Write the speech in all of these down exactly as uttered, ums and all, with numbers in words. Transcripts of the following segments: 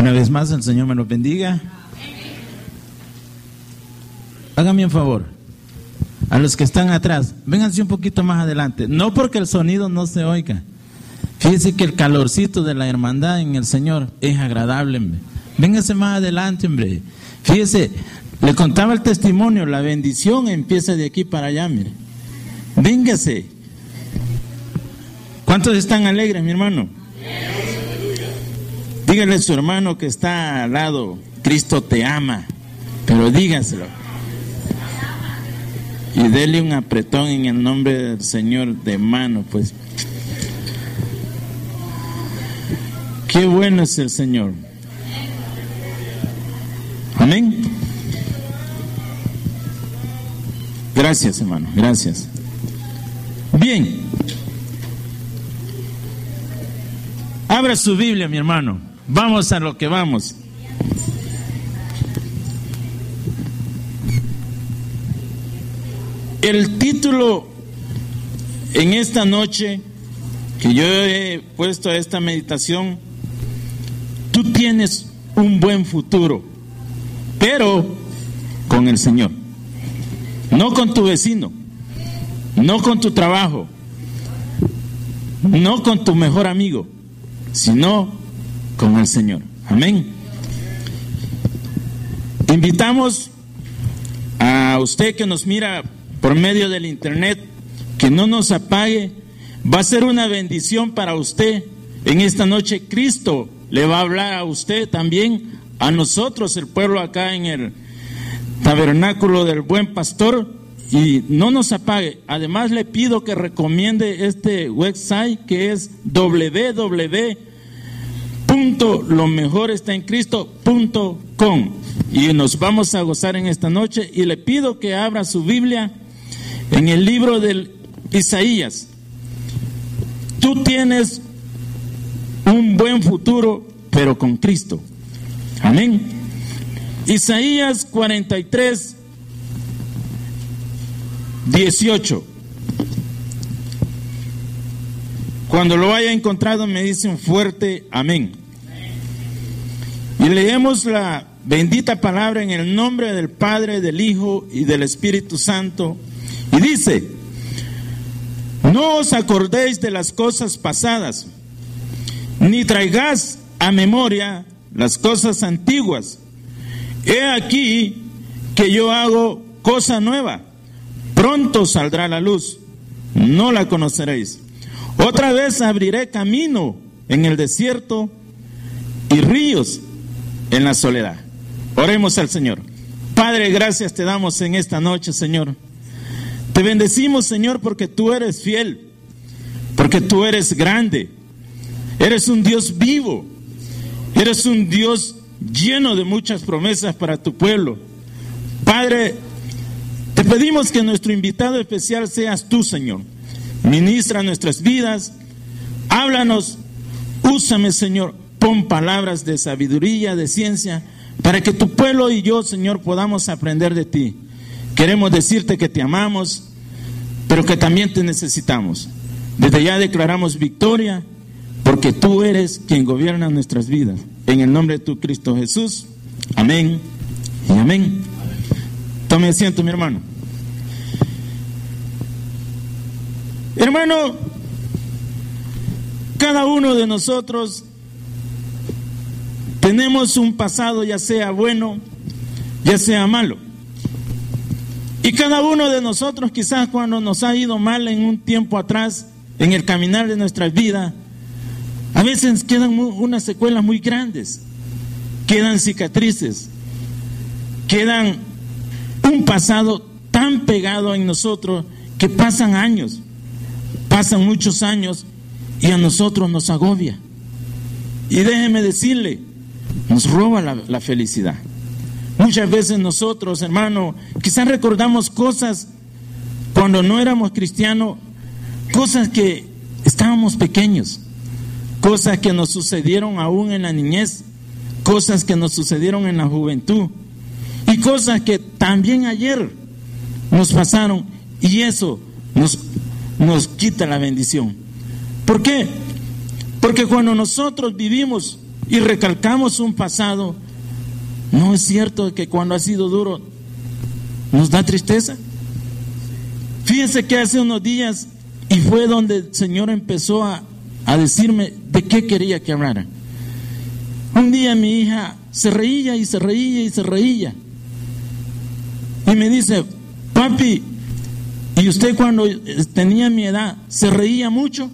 Una vez más, el Señor me los bendiga. Háganme un favor, a los que están atrás, vénganse un poquito más adelante, no porque el sonido no se oiga. Fíjense que el calorcito de la hermandad en el Señor es agradable, hombre. Vénganse más adelante, hombre. Fíjese, le contaba el testimonio, la bendición empieza de aquí para allá, mire. Véngase. ¿Cuántos están alegres, mi hermano? Dígale a su hermano que está al lado, Cristo te ama, pero dígaselo. Y dele un apretón en el nombre del Señor de mano, pues. Qué bueno es el Señor. Amén. Gracias, hermano, gracias. Bien. Abra su Biblia, mi hermano. Vamos a lo que vamos. El título en esta noche que yo he puesto a esta meditación: tú tienes un buen futuro, pero con el Señor, no con tu vecino, no con tu trabajo, no con tu mejor amigo, sino con el Señor. Amén. Invitamos a usted que nos mira por medio del internet que no nos apague. Va a ser una bendición para usted en esta noche. Cristo le va a hablar a usted también, a nosotros, el pueblo acá en el tabernáculo del Buen Pastor, y no nos apague. Además le pido que recomiende este website que es doble u doble u doble u punto lo mejor está en Cristo punto com, y nos vamos a gozar en esta noche. Y le pido que abra su Biblia en el libro de Isaías. Tú tienes un buen futuro, pero con Cristo. Amén. Isaías cuarenta y tres, dieciocho. Cuando lo haya encontrado me dicen fuerte amén. Y leemos la bendita palabra en el nombre del Padre, del Hijo y del Espíritu Santo. Y dice: no os acordéis de las cosas pasadas, ni traigáis a memoria las cosas antiguas. He aquí que yo hago cosa nueva, pronto saldrá la luz, no la conoceréis. Otra vez abriré camino en el desierto y ríos en la soledad. Oremos al Señor. Padre, gracias te damos en esta noche, Señor. Te bendecimos, Señor, porque tú eres fiel, porque tú eres grande, eres un Dios vivo, eres un Dios lleno de muchas promesas para tu pueblo. Padre, te pedimos que nuestro invitado especial seas tú, Señor. Ministra nuestras vidas, háblanos, úsame, Señor, pon palabras de sabiduría, de ciencia, para que tu pueblo y yo, Señor, podamos aprender de ti. Queremos decirte que te amamos, pero que también te necesitamos. Desde ya declaramos victoria, porque tú eres quien gobierna nuestras vidas. En el nombre de tu Cristo Jesús, amén y amén. Tome asiento, mi hermano. Hermano, cada uno de nosotros tenemos un pasado, ya sea bueno, ya sea malo. Y cada uno de nosotros, quizás cuando nos ha ido mal en un tiempo atrás, en el caminar de nuestras vidas, a veces quedan unas secuelas muy grandes, quedan cicatrices, quedan un pasado tan pegado en nosotros que pasan años, pasan muchos años y a nosotros nos agobia. Y déjeme decirle, nos roba la, la felicidad. Muchas veces nosotros, hermano, quizás recordamos cosas cuando no éramos cristianos, cosas que estábamos pequeños, cosas que nos sucedieron aún en la niñez, cosas que nos sucedieron en la juventud y cosas que también ayer nos pasaron, y eso nos, nos quita la bendición. ¿Por qué? Porque cuando nosotros vivimos y recalcamos un pasado, ¿no es cierto que cuando ha sido duro nos da tristeza? Fíjense que hace unos días, y fue donde el Señor empezó a, a decirme de qué quería que hablara. Un día mi hija se reía y se reía y se reía. Y me dice, papi, ¿y usted cuando tenía mi edad se reía mucho?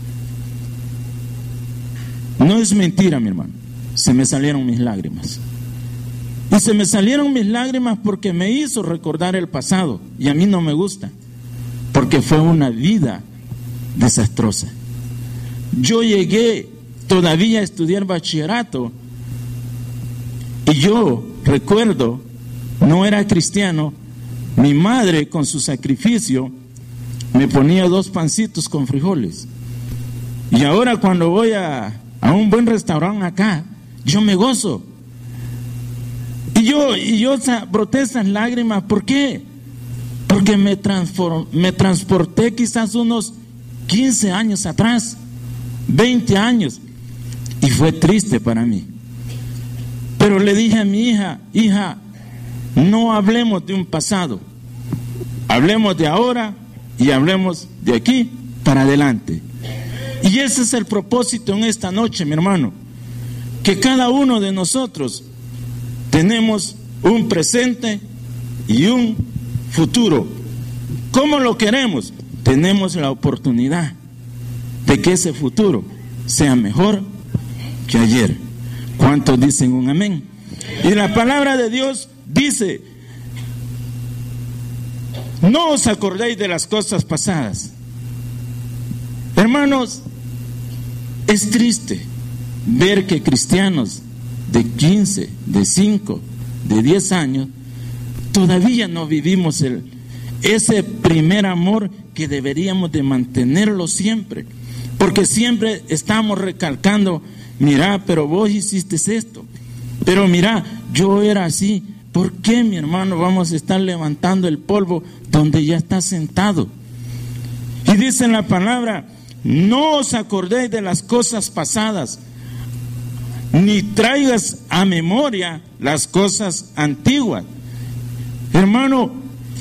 No es mentira, mi hermano. Se me salieron mis lágrimas. Y se me salieron mis lágrimas porque me hizo recordar el pasado. Y a mí no me gusta, porque fue una vida desastrosa. Yo llegué todavía a estudiar bachillerato y yo recuerdo, no era cristiano, mi madre con su sacrificio me ponía dos pancitos con frijoles. Y ahora cuando voy a, a un buen restaurante acá, yo me gozo. Y yo, y yo broté esas lágrimas, ¿por qué? Porque me, transform, me transporté quizás unos quince años atrás, veinte años, y fue triste para mí. Pero le dije a mi hija, hija, no hablemos de un pasado, hablemos de ahora y hablemos de aquí para adelante. Y ese es el propósito en esta noche, mi hermano, que cada uno de nosotros tenemos un presente y un futuro. ¿Cómo lo queremos? Tenemos la oportunidad de que ese futuro sea mejor que ayer. ¿Cuántos dicen un amén? Y la palabra de Dios dice, no os acordéis de las cosas pasadas. Hermanos, es triste ver que cristianos de quince, de cinco, de diez años, todavía no vivimos el, ese primer amor que deberíamos de mantenerlo siempre, porque siempre estamos recalcando, mira, pero vos hiciste esto, pero mira, yo era así. ¿Por qué, mi hermano, vamos a estar levantando el polvo donde ya está sentado? Y dice en la palabra, no os acordéis de las cosas pasadas, ni traigas a memoria las cosas antiguas. Hermano,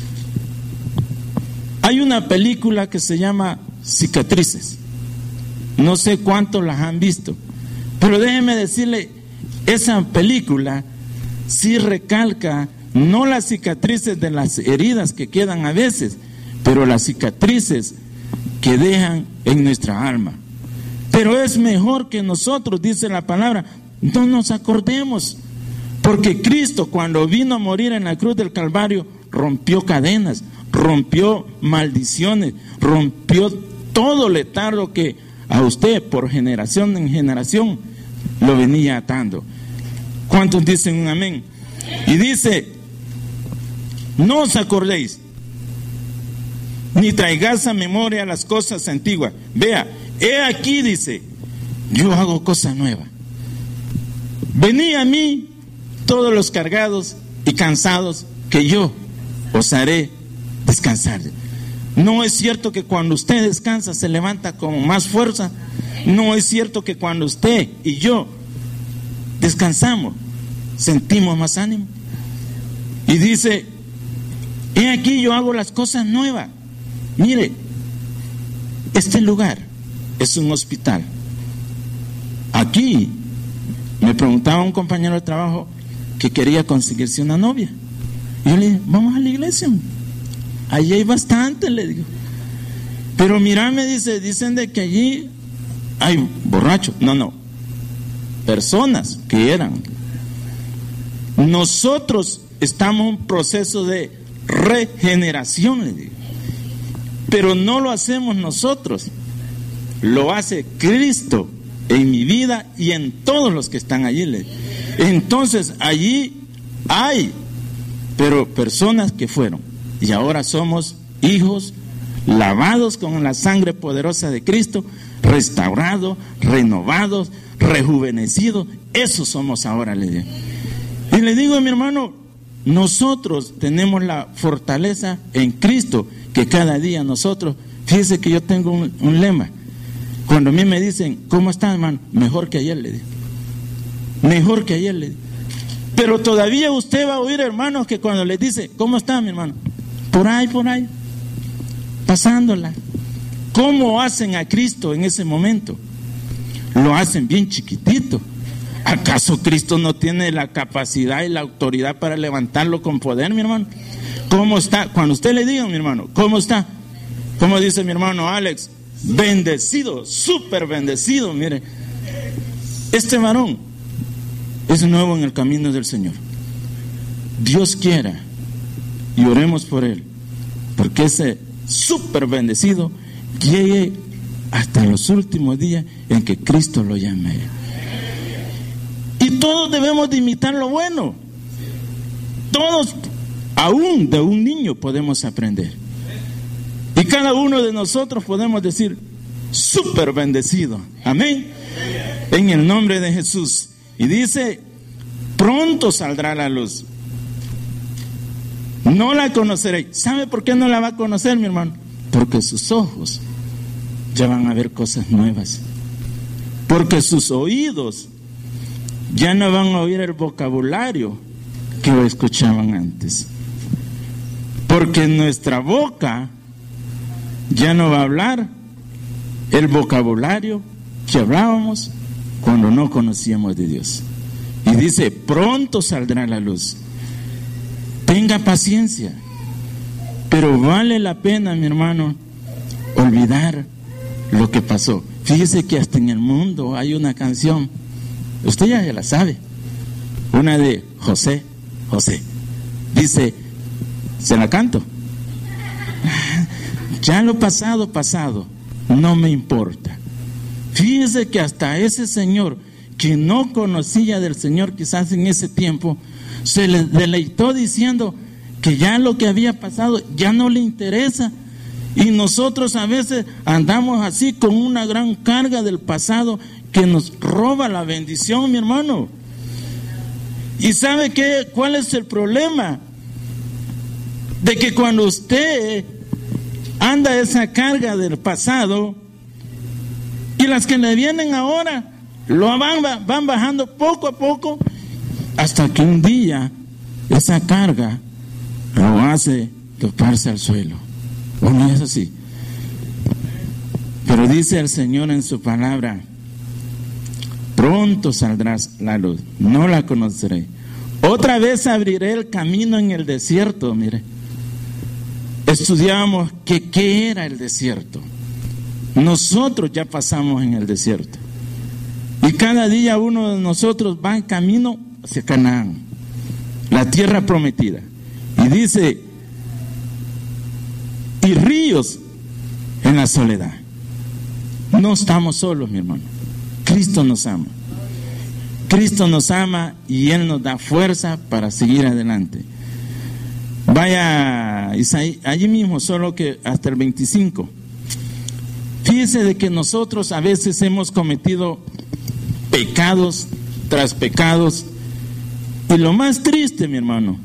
hay una película que se llama Cicatrices. No sé cuántos las han visto, pero déjeme decirle, esa película sí recalca no las cicatrices de las heridas que quedan a veces, pero las cicatrices que dejan en nuestra alma. Pero es mejor que nosotros, dice la palabra, no nos acordemos, porque Cristo, cuando vino a morir en la cruz del Calvario, rompió cadenas, rompió maldiciones, rompió todo letargo que a usted por generación en generación lo venía atando. ¿Cuántos dicen un amén? Y dice, no os acordéis, ni traigáis a memoria las cosas antiguas. Vea, he aquí, dice, yo hago cosa nueva. Venid a mí todos los cargados y cansados, que yo os haré descansar. No es cierto que cuando usted descansa se levanta con más fuerza. No es cierto que cuando usted y yo descansamos sentimos más ánimo. Y dice, he aquí yo hago las cosas nuevas. Mire, este lugar es un hospital. Aquí me preguntaba un compañero de trabajo que quería conseguirse una novia. Y yo le dije, vamos a la iglesia. Allí hay bastante, le digo. Pero mira, me dice, dicen de que allí hay borrachos. No, no. Personas que eran. Nosotros estamos en un proceso de regeneración, le digo. Pero no lo hacemos nosotros. Lo hace Cristo en mi vida y en todos los que están allí, le digo. Entonces, allí hay, pero personas que fueron. Y ahora somos hijos lavados con la sangre poderosa de Cristo, restaurados, renovados, rejuvenecidos. Eso somos ahora, le digo. Y le digo a mi hermano, nosotros tenemos la fortaleza en Cristo, que cada día nosotros, fíjese que yo tengo un, un lema. Cuando a mí me dicen, ¿cómo estás, hermano? Mejor que ayer, le digo. mejor que ayer. Le... Pero todavía usted va a oír, hermanos, que cuando les dice, ¿cómo está, mi hermano? Por ahí, por ahí, pasándola. ¿Cómo hacen a Cristo en ese momento? Lo hacen bien chiquitito. ¿Acaso Cristo no tiene la capacidad y la autoridad para levantarlo con poder, mi hermano? ¿Cómo está? Cuando usted le diga, mi hermano, ¿cómo está? ¿Cómo dice mi hermano Alex? Bendecido, súper bendecido. Mire, este varón es nuevo en el camino del Señor. Dios quiera y oremos por él, porque ese súper bendecido llegue hasta los últimos días en que Cristo lo llame. Y todos debemos de imitar lo bueno. Todos, aún de un niño, podemos aprender. Y cada uno de nosotros podemos decir, súper bendecido. Amén. En el nombre de Jesús. Y dice, pronto saldrá la luz. No la conoceréis. ¿Sabe por qué no la va a conocer, mi hermano? Porque sus ojos ya van a ver cosas nuevas. Porque sus oídos ya no van a oír el vocabulario que lo escuchaban antes. Porque nuestra boca ya no va a hablar el vocabulario que hablábamos cuando no conocíamos de Dios. Y dice, pronto saldrá la luz. Tenga paciencia, pero vale la pena, mi hermano, olvidar lo que pasó. Fíjese que hasta en el mundo hay una canción, usted ya se la sabe, una de José, José. Dice, ¿se la canto? Ya lo pasado, pasado, no me importa. Fíjese que hasta ese señor que no conocía del Señor quizás en ese tiempo, se le deleitó diciendo que ya lo que había pasado ya no le interesa. Y nosotros a veces andamos así con una gran carga del pasado que nos roba la bendición, mi hermano. ¿Y sabe qué? ¿Cuál es el problema? De que cuando usted anda esa carga del pasado y las que le vienen ahora lo van, van bajando poco a poco hasta que un día esa carga lo hace toparse al suelo. ¿O no es así? Pero dice el Señor en su palabra, pronto saldrás la luz, no la conoceré. Otra vez abriré el camino en el desierto. Mire, estudiamos que qué era el desierto. Nosotros ya pasamos en el desierto. Y cada día uno de nosotros va en camino hacia Canaán, la tierra prometida. Y dice, y ríos en la soledad. No estamos solos, mi hermano. Cristo nos ama. Cristo nos ama y Él nos da fuerza para seguir adelante. Vaya, Isaí, allí mismo, solo que hasta el veinticinco. Fíjese de que nosotros a veces hemos cometido pecados tras pecados. Y lo más triste, mi hermano,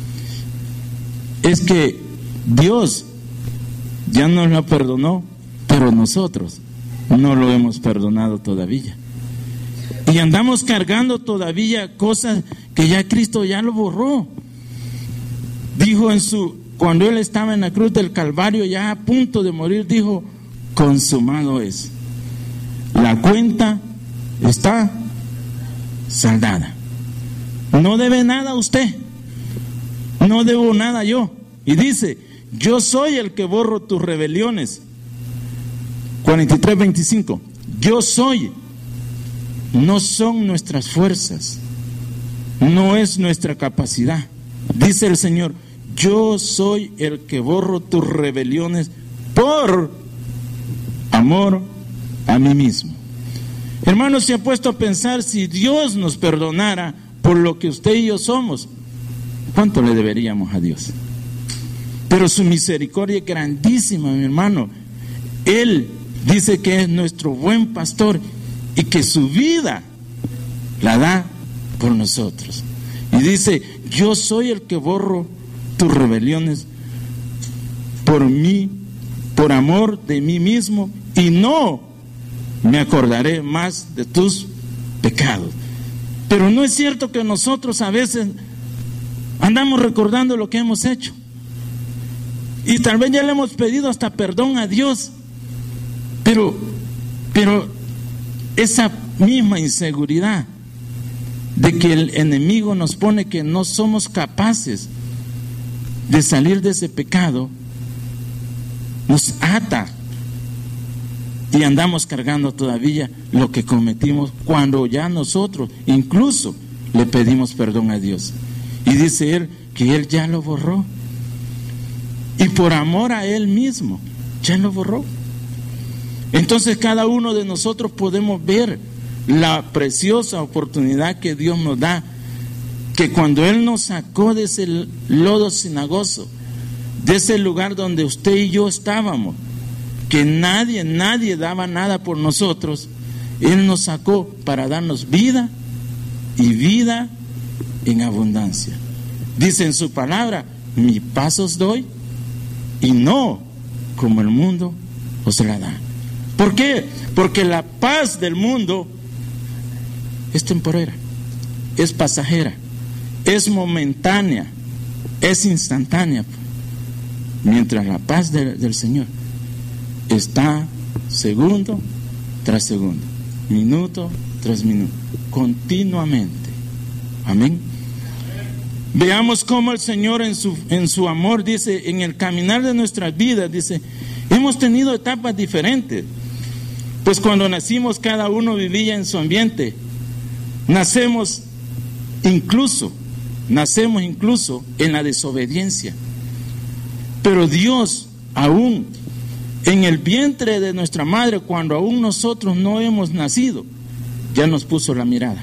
es que Dios ya nos lo perdonó, pero nosotros no lo hemos perdonado todavía. Y andamos cargando todavía cosas que ya Cristo ya lo borró. Dijo en su, cuando Él estaba en la cruz del Calvario, ya a punto de morir, dijo, consumado es. La cuenta está saldada. No debe nada usted. No debo nada yo. Y dice, yo soy el que borro tus rebeliones. cuarenta y tres, veinticinco. Yo soy. No son nuestras fuerzas. No es nuestra capacidad. Dice el Señor, yo soy el que borro tus rebeliones por amor a mí mismo. Hermano, se ha puesto a pensar, si Dios nos perdonara por lo que usted y yo somos, ¿cuánto le deberíamos a Dios? Pero su misericordia es grandísima, mi hermano. Él dice que es nuestro buen pastor y que su vida la da por nosotros. Y dice, yo soy el que borro tus rebeliones por mí, por amor de mí mismo, y no me acordaré más de tus pecados. Pero no es cierto que nosotros a veces andamos recordando lo que hemos hecho. Y tal vez ya le hemos pedido hasta perdón a Dios. Pero, pero esa misma inseguridad de que el enemigo nos pone que no somos capaces de salir de ese pecado, nos ata y andamos cargando todavía lo que cometimos cuando ya nosotros incluso le pedimos perdón a Dios. Y dice Él que Él ya lo borró. Y por amor a Él mismo, ya lo borró. Entonces cada uno de nosotros podemos ver la preciosa oportunidad que Dios nos da, que cuando Él nos sacó de ese lodo cenagoso, de ese lugar donde usted y yo estábamos, que nadie, nadie daba nada por nosotros, Él nos sacó para darnos vida y vida en abundancia. Dice en su palabra, mi paz os doy y no como el mundo os la da. ¿Por qué? Porque la paz del mundo es temporera, es pasajera, es momentánea, es instantánea. Mientras la paz de, del Señor está segundo tras segundo, minuto tras minuto, continuamente. Amén. Veamos cómo el Señor en su, en su amor dice, en el caminar de nuestras vidas, dice, hemos tenido etapas diferentes. Pues cuando nacimos cada uno vivía en su ambiente. Nacemos incluso, nacemos incluso en la desobediencia. Pero Dios, aún en el vientre de nuestra madre, cuando aún nosotros no hemos nacido, ya nos puso la mirada.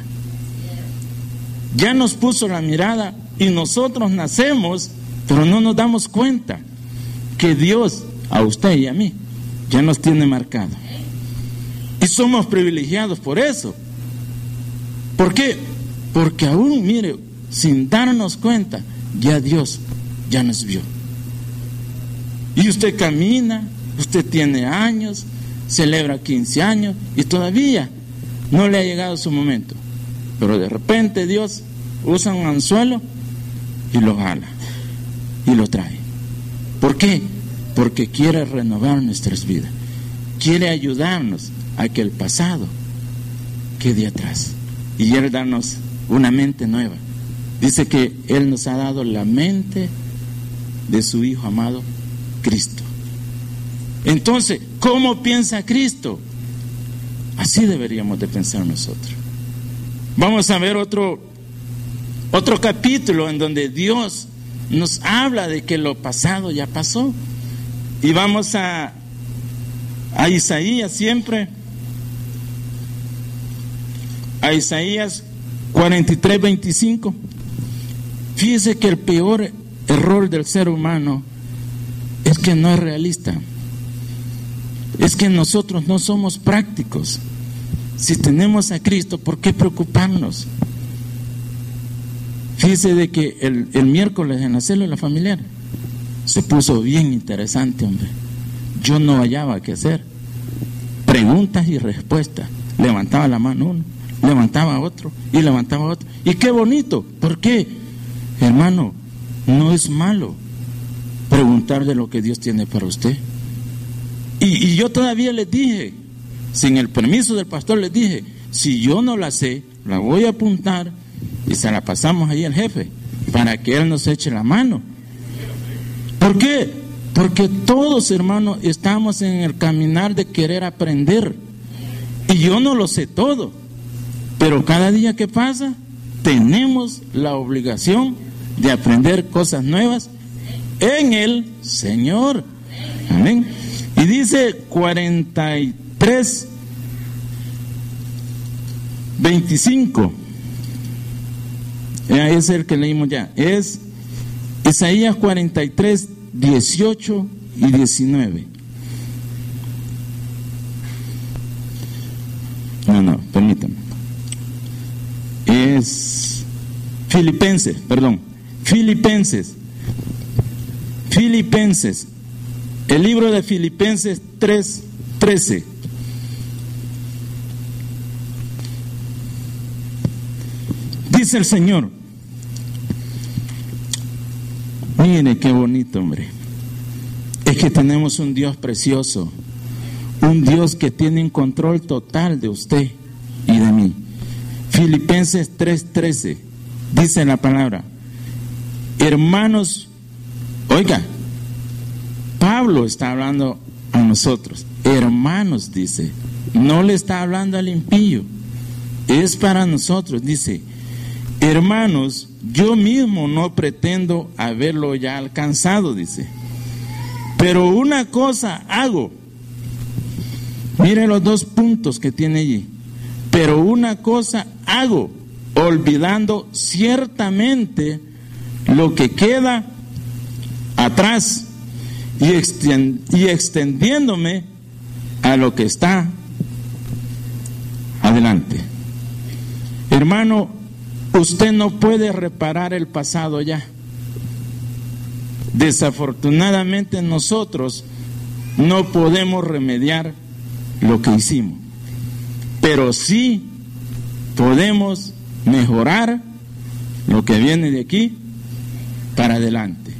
Ya nos puso la mirada y nosotros nacemos, pero no nos damos cuenta que Dios, a usted y a mí, ya nos tiene marcado. Y somos privilegiados por eso. ¿Por qué? Porque aún, mire, sin darnos cuenta, ya Dios ya nos vio. Y usted camina, usted tiene años, celebra quince años y todavía no le ha llegado su momento. Pero de repente Dios usa un anzuelo y lo jala y lo trae. ¿Por qué? Porque quiere renovar nuestras vidas. Quiere ayudarnos a que el pasado quede atrás y Él darnos una mente nueva. Dice que Él nos ha dado la mente de su Hijo amado Cristo. Entonces, ¿cómo piensa Cristo? Así deberíamos de pensar nosotros. Vamos a ver otro, otro capítulo en donde Dios nos habla de que lo pasado ya pasó. Y vamos a, a Isaías siempre. A Isaías cuarenta y tres, veinticinco. Fíjese que el peor error del ser humano es que no es realista. Es que nosotros no somos prácticos. Si tenemos a Cristo, ¿por qué preocuparnos? Fíjese de que el, el miércoles en la célula familiar se puso bien interesante, hombre. Yo no hallaba qué hacer. Preguntas y respuestas. Levantaba la mano uno, levantaba otro y levantaba otro. Y qué bonito. ¿Por qué? Hermano, no es malo preguntar de lo que Dios tiene para usted. Y, y yo todavía les dije, sin el permiso del pastor, les dije, si yo no la sé, la voy a apuntar y se la pasamos ahí al jefe para que él nos eche la mano. ¿Por qué? Porque todos, hermanos, estamos en el caminar de querer aprender. Y yo no lo sé todo, pero cada día que pasa tenemos la obligación de aprender cosas nuevas en el Señor. Amén. Y dice cuarenta y tres, veinticinco. Es el que leímos ya. Es Isaías cuarenta y tres, dieciocho y diecinueve. No, no, permítame. Es Filipenses, perdón. Filipenses. Filipenses. El libro de Filipenses tres, trece. Dice el Señor, mire qué bonito, hombre. Es que tenemos un Dios precioso, un Dios que tiene un control total de usted y de mí. Filipenses tres trece dice la palabra, hermanos, oiga, Pablo está hablando a nosotros, hermanos, dice, no le está hablando al impío, es para nosotros, dice, hermanos, yo mismo no pretendo haberlo ya alcanzado, dice, pero una cosa hago. Mire los dos puntos que tiene allí. Pero una cosa hago, olvidando ciertamente lo que queda atrás y, extend, y extendiéndome a lo que está adelante. Hermano, usted no puede reparar el pasado ya. Desafortunadamente nosotros no podemos remediar lo que hicimos, pero sí podemos mejorar lo que viene de aquí para adelante.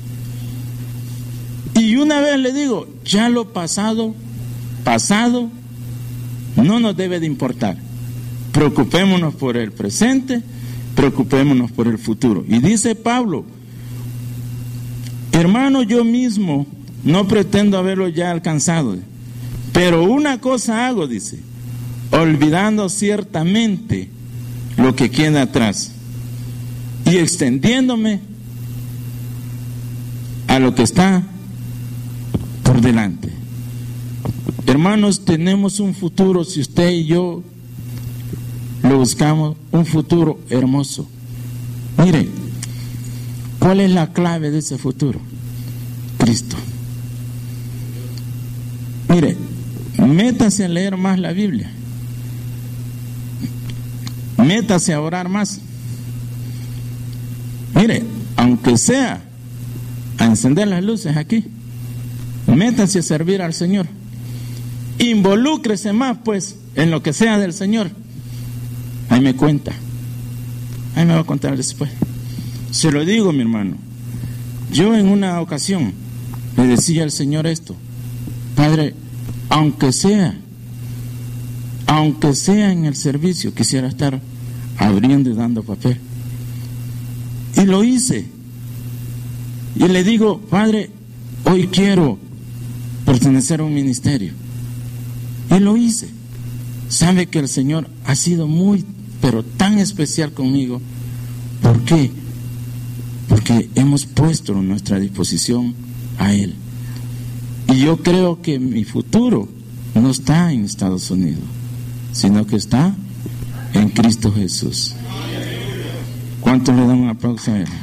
Y una vez le digo, ya lo pasado, pasado, no nos debe de importar. Preocupémonos por el presente, preocupémonos por el futuro. Y dice Pablo, hermano, yo mismo no pretendo haberlo ya alcanzado, pero una cosa hago, dice, olvidando ciertamente lo que queda atrás y extendiéndome a lo que está por delante. Hermanos, tenemos un futuro, si usted y yo lo buscamos, un futuro hermoso. Mire, ¿cuál es la clave de ese futuro? Cristo. Mire, métase a leer más la Biblia, métase a orar más. Mire, aunque sea a encender las luces aquí, métase a servir al Señor, involúcrese más pues en lo que sea del Señor. Ahí me cuenta, ahí me va a contar después. Se lo digo, mi hermano, yo en una ocasión le decía al Señor esto: Padre, aunque sea, aunque sea en el servicio, quisiera estar abriendo y dando papel. Y lo hice. Y le digo, Padre, hoy quiero pertenecer a un ministerio. Y lo hice. Sabe que el Señor ha sido muy, pero tan especial conmigo. ¿Por qué? Porque hemos puesto nuestra disposición a Él. Y yo creo que mi futuro no está en Estados Unidos, sino que está en Cristo Jesús. ¿Cuántos le dan un aplauso a Él?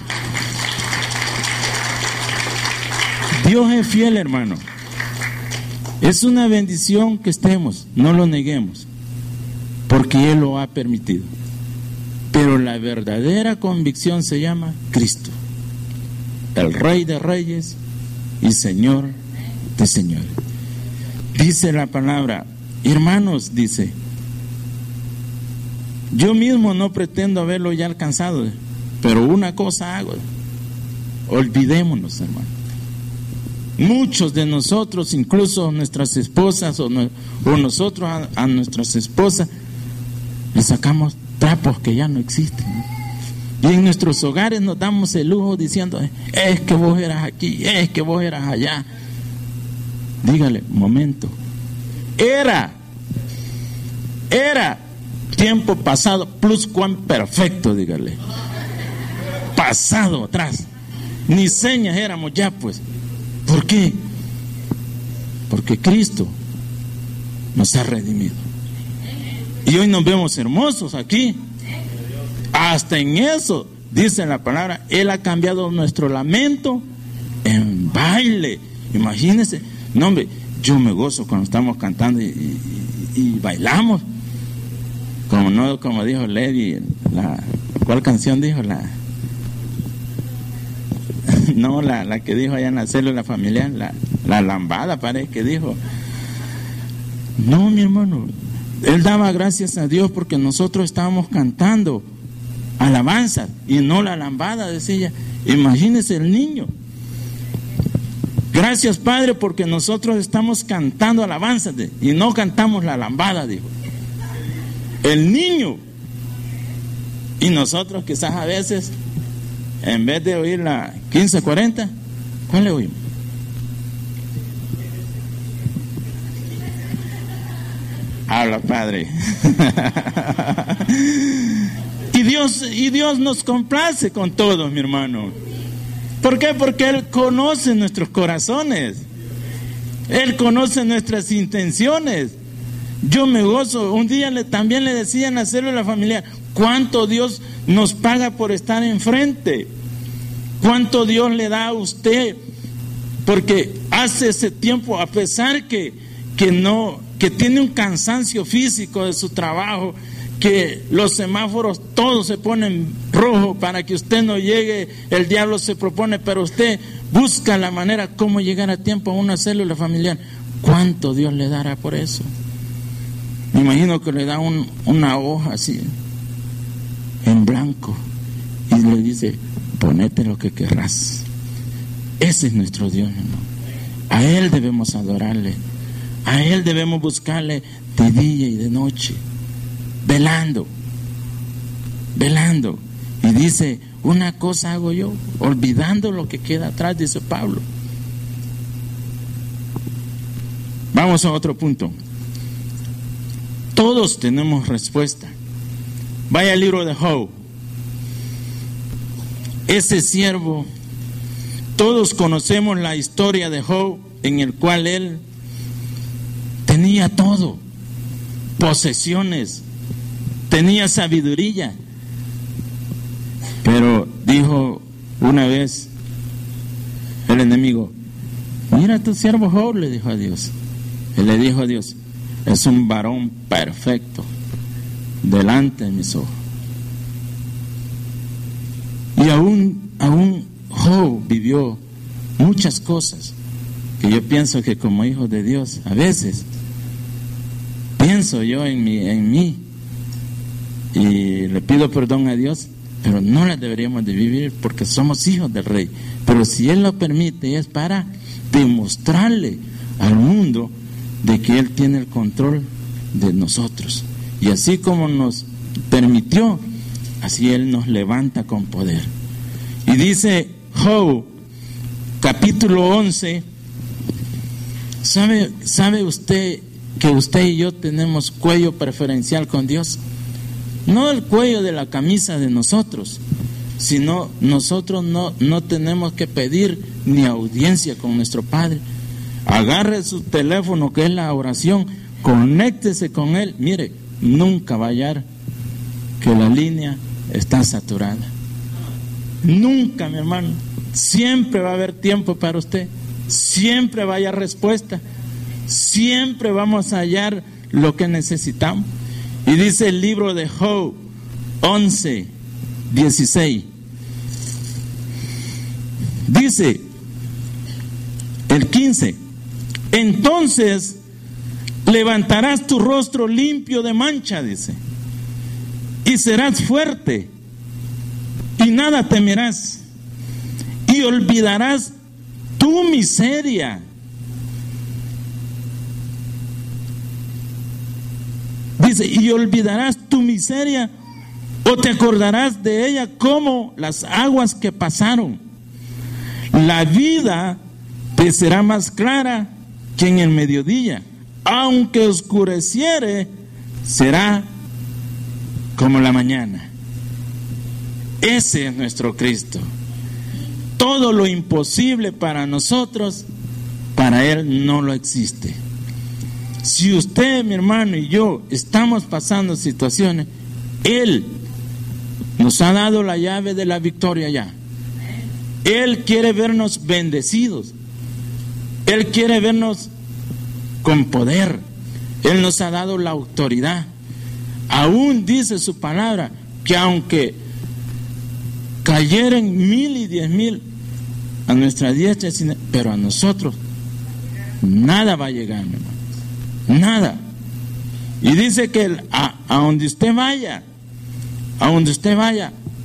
Dios es fiel, hermano. Es una bendición que estemos, no lo neguemos, porque Él lo ha permitido. Pero la verdadera convicción se llama Cristo, el Rey de Reyes y Señor de Señores. Dice la palabra, hermanos, dice, yo mismo no pretendo haberlo ya alcanzado, pero una cosa hago, olvidémonos, hermano. Muchos de nosotros, incluso nuestras esposas o, no, o nosotros a, a nuestras esposas, le sacamos trapos que ya no existen, ¿no? Y en nuestros hogares nos damos el lujo diciendo, es que vos eras aquí, es que vos eras allá. Dígale, momento, era, era tiempo pasado plus cuán perfecto, dígale, pasado atrás, ni señas éramos ya pues. ¿Por qué? Porque Cristo nos ha redimido. Y hoy nos vemos hermosos aquí. Hasta en eso, dice la palabra, Él ha cambiado nuestro lamento en baile. Imagínense, no hombre, yo me gozo cuando estamos cantando y, y, y bailamos. Como no, como dijo Lady, la, ¿cuál canción dijo? La No, la, la que dijo allá en la célula familiar, la, la lambada parece que dijo. No, mi hermano, él daba gracias a Dios porque nosotros estábamos cantando alabanza y no la lambada, decía ella. Imagínese el niño. Gracias, Padre, porque nosotros estamos cantando alabanzas y no cantamos la lambada, dijo. El niño. Y nosotros quizás a veces, en vez de oír la quince cuarenta, ¿cuál le oímos? Habla, Padre. y Dios, y Dios nos complace con todos, mi hermano. ¿Por qué? Porque Él conoce nuestros corazones. Él conoce nuestras intenciones. Yo me gozo. Un día le, también le decían a la célula familiar, ¿cuánto Dios nos paga por estar enfrente? ¿Cuánto Dios le da a usted? Porque hace ese tiempo, a pesar que, que no, que tiene un cansancio físico de su trabajo, que los semáforos todos se ponen rojo para que usted no llegue, el diablo se propone, pero usted busca la manera cómo llegar a tiempo a una célula familiar. ¿Cuánto Dios le dará por eso? Me imagino que le da un, una hoja así en blanco y le dice, ponete lo que querrás. Ese es nuestro Dios, hermano. A Él debemos adorarle, a Él debemos buscarle de día y de noche, velando, velando. Y dice, una cosa hago yo, olvidando lo que queda atrás, dice Pablo. Vamos a otro punto. Todos tenemos respuesta. Vaya al libro de Job. Ese siervo, todos conocemos la historia de Job, en el cual él tenía todo, posesiones, tenía sabiduría, pero dijo una vez el enemigo, mira tu siervo Job, le dijo a Dios. Él le dijo a Dios, es un varón perfecto delante de mis ojos. Y aún, aún Job vivió muchas cosas que yo pienso que como hijo de Dios, a veces pienso yo en mí, en mí y le pido perdón a Dios, pero no las deberíamos de vivir porque somos hijos del Rey. Pero si Él lo permite, es para demostrarle al mundo de que Él tiene el control de nosotros. Y así como nos permitió, así Él nos levanta con poder. Y dice Job, capítulo once, ¿sabe, sabe usted que usted y yo tenemos cuello preferencial con Dios? No el cuello de la camisa de nosotros, sino nosotros no, no tenemos que pedir ni audiencia con nuestro Padre. Agarre su teléfono, que es la oración, conéctese con Él. Mire, nunca va a hallar que la línea está saturada. Nunca, mi hermano. Siempre va a haber tiempo para usted. Siempre va a hallar respuesta. Siempre vamos a hallar lo que necesitamos. Y dice el libro de Job once, dieciséis. Dice el quince. Entonces levantarás tu rostro limpio de mancha, dice, y serás fuerte, y nada temerás, y olvidarás tu miseria. Dice, y olvidarás tu miseria, o te acordarás de ella como las aguas que pasaron. La vida te será más clara que en el mediodía, aunque oscureciere, será como la mañana. Ese es nuestro Cristo. Todo lo imposible para nosotros, para Él no lo existe. Si usted, mi hermano, y yo estamos pasando situaciones, Él nos ha dado la llave de la victoria ya. Él quiere vernos bendecidos. Él quiere vernos con poder. Él nos ha dado la autoridad. Aún dice su palabra que aunque cayeren mil y diez mil a nuestra diestra, pero a nosotros nada va a llegar, mi hermano. Nada. Y dice que a, a donde usted vaya, a donde usted vaya,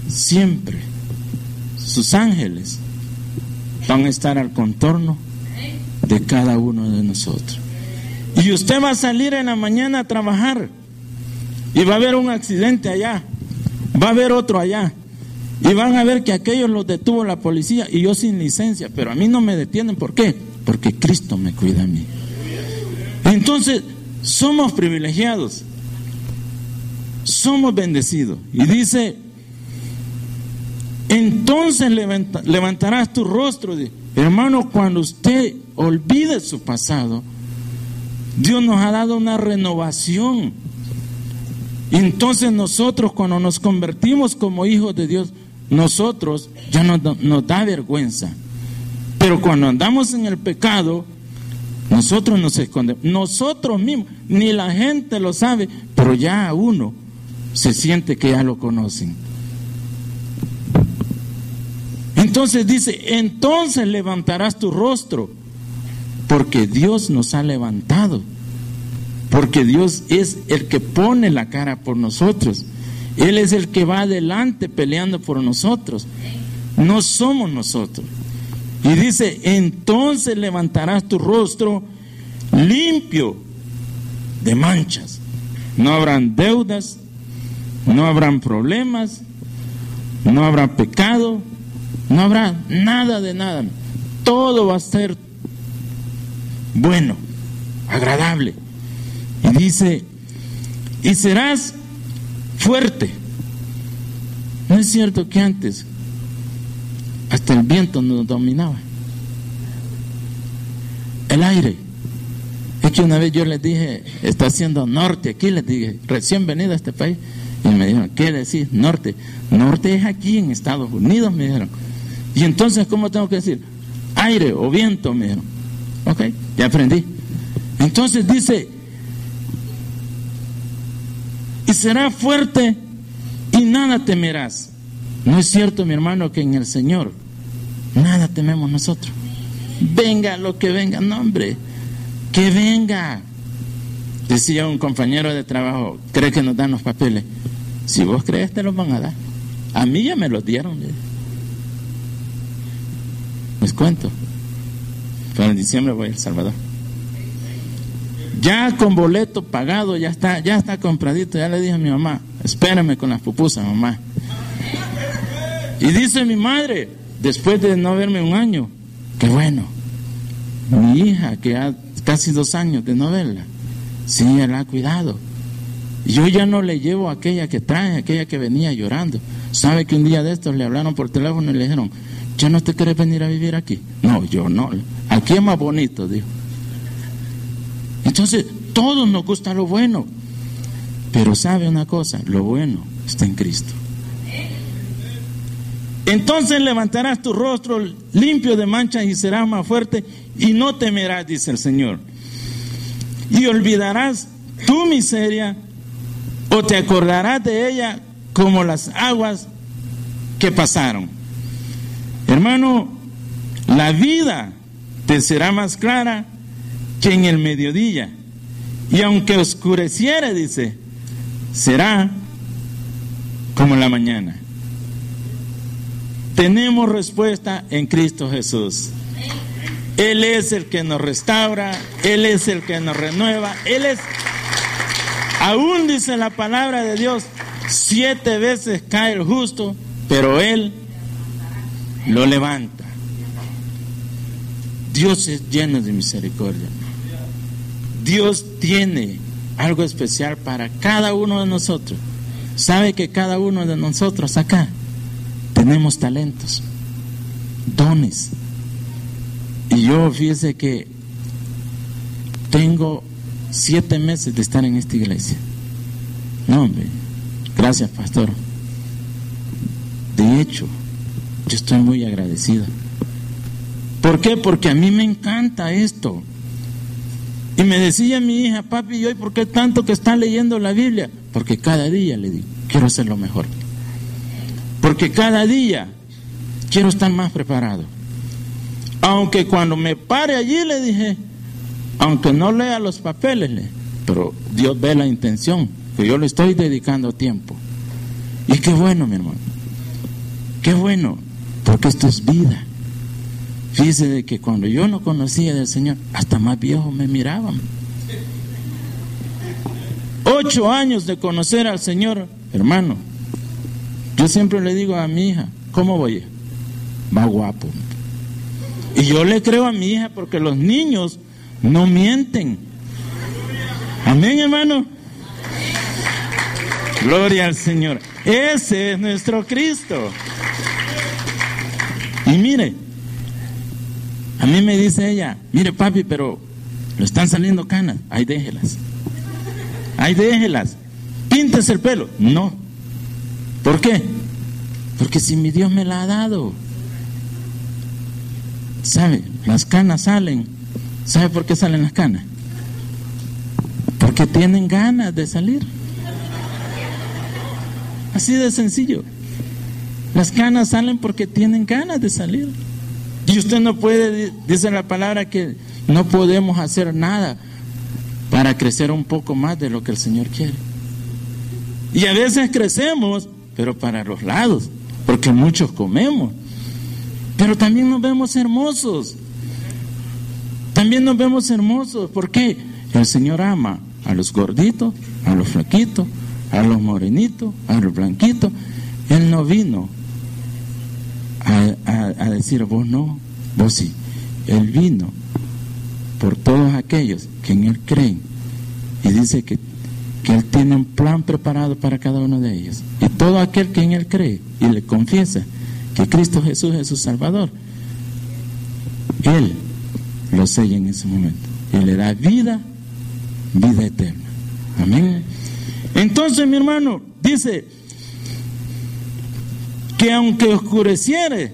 siempre sus ángeles van a estar al contorno de cada uno de nosotros. Y usted va a salir en la mañana a trabajar y va a haber un accidente allá, va a haber otro allá, y van a ver que aquellos los detuvo la policía y yo sin licencia, pero a mí no me detienen. ¿Por qué? Porque Cristo me cuida a mí. Entonces somos privilegiados, somos bendecidos. Y dice, entonces levanta, levantarás tu rostro. Hermano, cuando usted olvide su pasado, Dios nos ha dado una renovación. Y entonces nosotros, cuando nos convertimos como hijos de Dios, nosotros ya nos, nos da vergüenza. Pero cuando andamos en el pecado, nosotros nos escondemos. Nosotros mismos, ni la gente lo sabe, pero ya uno se siente que ya lo conocen. Entonces dice, entonces levantarás tu rostro, porque Dios nos ha levantado, porque Dios es el que pone la cara por nosotros. Él es el que va adelante peleando por nosotros, no somos nosotros. Y dice, entonces levantarás tu rostro limpio de manchas. No habrán deudas, no habrán problemas, no habrá pecado, no habrá nada de nada. Todo va a ser bueno, agradable. Y dice, y serás fuerte. ¿No es cierto que antes hasta el viento nos dominaba? El aire. Es que una vez yo les dije, está haciendo norte aquí, les dije, recién venido a este país, y me dijeron, ¿qué decir? Norte. Norte es aquí en Estados Unidos, me dijeron. Y entonces, ¿cómo tengo que decir? Aire o viento, me dijeron. Ok, ya aprendí. Entonces dice, y será fuerte y nada temerás. No es cierto, mi hermano, que en el Señor nada tememos nosotros. Venga lo que venga, no hombre, que venga. Decía un compañero de trabajo, ¿cree que nos dan los papeles? Si vos crees, te los van a dar. A mí ya me los dieron. Les cuento. Pero en diciembre voy a El Salvador. Ya con boleto pagado, ya está, ya está compradito. Ya le dije a mi mamá, espérame con las pupusas, mamá. Y dice mi madre, después de no verme un año, que bueno, mi hija, que ha casi dos años de no verla, sí, ella la ha cuidado. Yo ya no le llevo a aquella que trae, aquella que venía llorando. ¿Sabe que un día de estos le hablaron por teléfono y le dijeron, ¿ya no te quieres venir a vivir aquí? No, yo no. Aquí es más bonito, dijo. Entonces, todos nos gusta lo bueno. Pero sabe una cosa, lo bueno está en Cristo. Entonces levantarás tu rostro limpio de manchas y serás más fuerte y no temerás, dice el Señor. Y olvidarás tu miseria o te acordarás de ella como las aguas que pasaron. Hermano, la vida te será más clara que en el mediodía. Y aunque oscureciera, dice, será como la mañana. Tenemos respuesta en Cristo Jesús. Él es el que nos restaura, Él es el que nos renueva, Él es, aún dice la palabra de Dios, siete veces cae el justo, pero Él lo levanta. Dios es lleno de misericordia. Dios tiene algo especial para cada uno de nosotros. Sabe que cada uno de nosotros acá tenemos talentos, dones. Y yo, fíjese que tengo siete meses de estar en esta iglesia. No, hombre, gracias, pastor. De hecho, yo estoy muy agradecido. ¿Por qué? Porque a mí me encanta esto. Y me decía mi hija, papi, ¿y hoy por qué tanto que está leyendo la Biblia? Porque cada día, le digo, quiero hacerlo mejor. Porque cada día quiero estar más preparado. Aunque cuando me pare allí, le dije, aunque no lea los papeles, le, pero Dios ve la intención, que yo le estoy dedicando tiempo. Y qué bueno, mi hermano. qué bueno, porque esto es vida. Fíjese de que cuando yo no conocía del Señor, hasta más viejos me miraban. Ocho años de conocer al Señor, hermano. Yo siempre le digo a mi hija, ¿cómo voy? Va guapo. Y yo le creo a mi hija porque los niños no mienten. Amén, hermano. Gloria al Señor. Ese es nuestro Cristo. Y mire, a mí me dice ella, mire papi, pero le están saliendo canas. Ahí déjelas. Ahí déjelas. Píntese el pelo. No. ¿Por qué? Porque si mi Dios me la ha dado. ¿Sabe? Las canas salen. ¿Sabe por qué salen las canas? Porque tienen ganas de salir. Así de sencillo. Las canas salen porque tienen ganas de salir. Y usted no puede, dice la palabra, que no podemos hacer nada para crecer un poco más de lo que el Señor quiere. Y a veces crecemos, pero para los lados, porque muchos comemos. Pero también nos vemos hermosos. También nos vemos hermosos. ¿Por qué? El Señor ama a los gorditos, a los flaquitos, a los morenitos, a los blanquitos. Él no vino a, a, a decir vos no, vos sí. Él vino por todos aquellos que en Él creen. Y dice que, que Él tiene un plan preparado para cada uno de ellos. Y todo aquel que en Él cree y le confiesa que Cristo Jesús es su Salvador, Él lo sella en ese momento y le da vida, vida eterna. Amén. Entonces, mi hermano, dice que aunque oscureciere,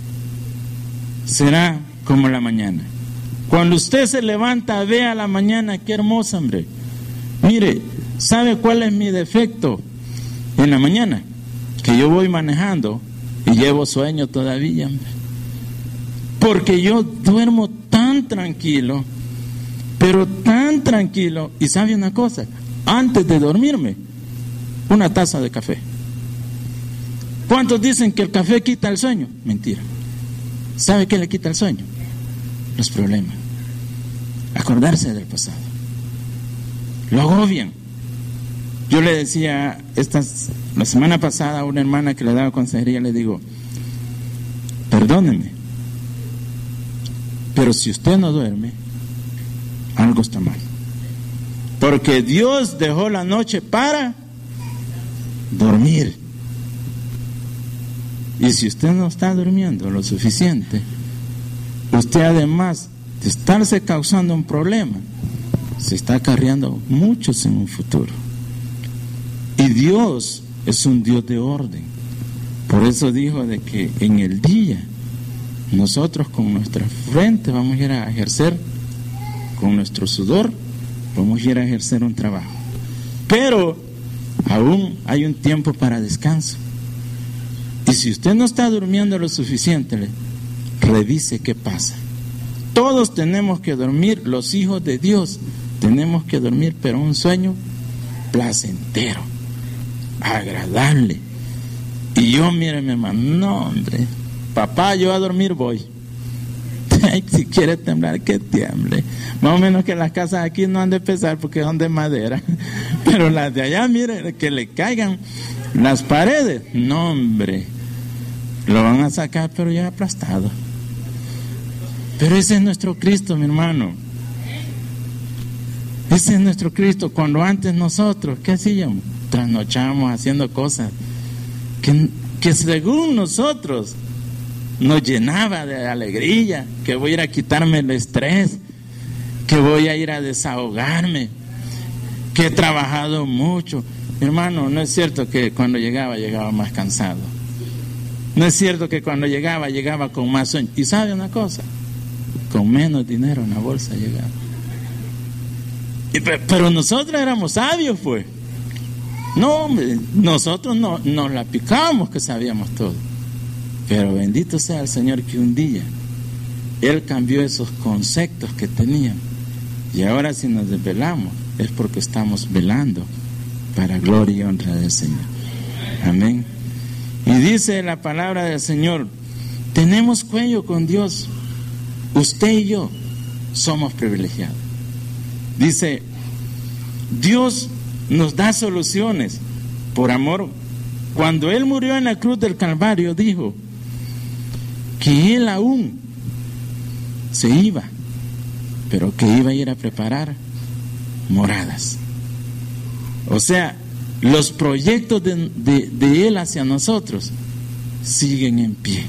será como la mañana. Cuando usted se levanta, ve a la mañana, qué hermosa, hombre. Mire, ¿sabe cuál es mi defecto en la mañana? Que yo voy manejando y llevo sueño todavía, hombre. Porque yo duermo tan tranquilo, pero tan tranquilo. Y sabe una cosa, antes de dormirme, una taza de café. ¿Cuántos dicen que el café quita el sueño? Mentira. ¿Sabe qué le quita el sueño? Los problemas. Acordarse del pasado. Lo agobian. Yo le decía estas, la semana pasada a una hermana que le daba consejería, le digo, perdóneme, pero si usted no duerme, algo está mal. Porque Dios dejó la noche para dormir. Y si usted no está durmiendo lo suficiente, usted además de estarse causando un problema, se está acarreando muchos en un futuro. Y Dios es un Dios de orden. Por eso dijo de que en el día nosotros con nuestra frente vamos a ir a ejercer, con nuestro sudor vamos a ir a ejercer un trabajo. Pero aún hay un tiempo para descanso. Y si usted no está durmiendo lo suficiente, revise qué pasa. Todos tenemos que dormir, los hijos de Dios tenemos que dormir, pero un sueño placentero, agradable. Y yo, mire mi hermano, no hombre, papá, yo a dormir voy. Si quiere temblar, que tiemble. Más o menos que las casas aquí no han de pesar porque son de madera, pero las de allá, mire, que le caigan las paredes, no hombre, lo van a sacar pero ya aplastado. Pero ese es nuestro Cristo, mi hermano. Ese es nuestro Cristo. Cuando antes nosotros, ¿qué hacíamos? Trasnochábamos haciendo cosas que, que según nosotros nos llenaba de alegría, que voy a ir a quitarme el estrés, que voy a ir a desahogarme, que he trabajado mucho. Mi hermano, no es cierto que cuando llegaba, llegaba más cansado. No es cierto que cuando llegaba, llegaba con más sueño. Y sabe una cosa, con menos dinero en la bolsa llegaba. Y, pero nosotros éramos sabios, pues. No, nosotros no nos la picábamos que sabíamos todo. Pero bendito sea el Señor que un día Él cambió esos conceptos que teníamos. Y ahora si nos desvelamos es porque estamos velando para gloria y honra del Señor. Amén. Y dice la palabra del Señor, tenemos cuello con Dios. Usted y yo somos privilegiados. Dice, Dios nos da soluciones por amor. Cuando Él murió en la cruz del Calvario, dijo que Él aún se iba, pero que iba a ir a preparar moradas. O sea, los proyectos de, de, de Él hacia nosotros siguen en pie.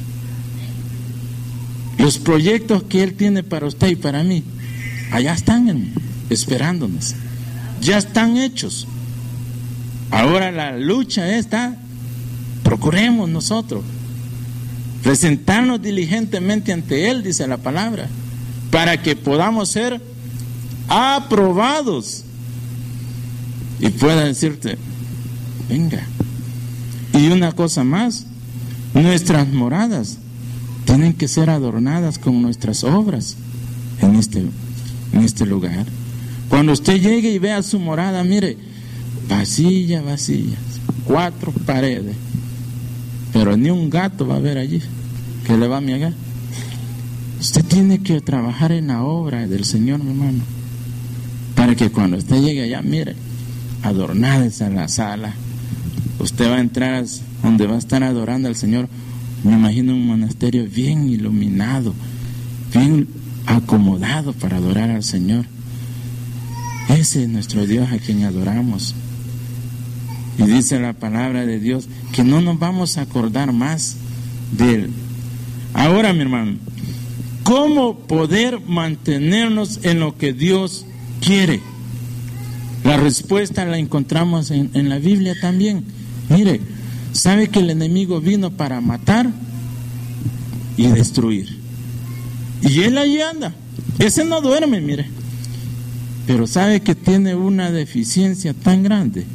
Los proyectos que Él tiene para usted y para mí, allá están en, esperándonos. Ya están hechos. Ahora la lucha está, procuremos nosotros presentarnos diligentemente ante Él, dice la palabra, para que podamos ser aprobados y pueda decirte, venga. Y una cosa más, nuestras moradas tienen que ser adornadas con nuestras obras en este, en este lugar. Cuando usted llegue y vea su morada, mire, vacía, vacía, cuatro paredes, pero ni un gato va a haber allí que le va a miagar. Usted tiene que trabajar en la obra del Señor, mi hermano, para que cuando usted llegue allá, mire, adornada esa la sala, usted va a entrar donde va a estar adorando al Señor. Me imagino un monasterio bien iluminado, bien acomodado para adorar al Señor. Ese es nuestro Dios a quien adoramos. Y dice la palabra de Dios que no nos vamos a acordar más de Él. Ahora, mi hermano, ¿cómo poder mantenernos en lo que Dios quiere? La respuesta la encontramos en, en la Biblia también. Mire, sabe que el enemigo vino para matar y destruir. Y él ahí anda. Ese no duerme, mire. Pero sabe que tiene una deficiencia tan grande.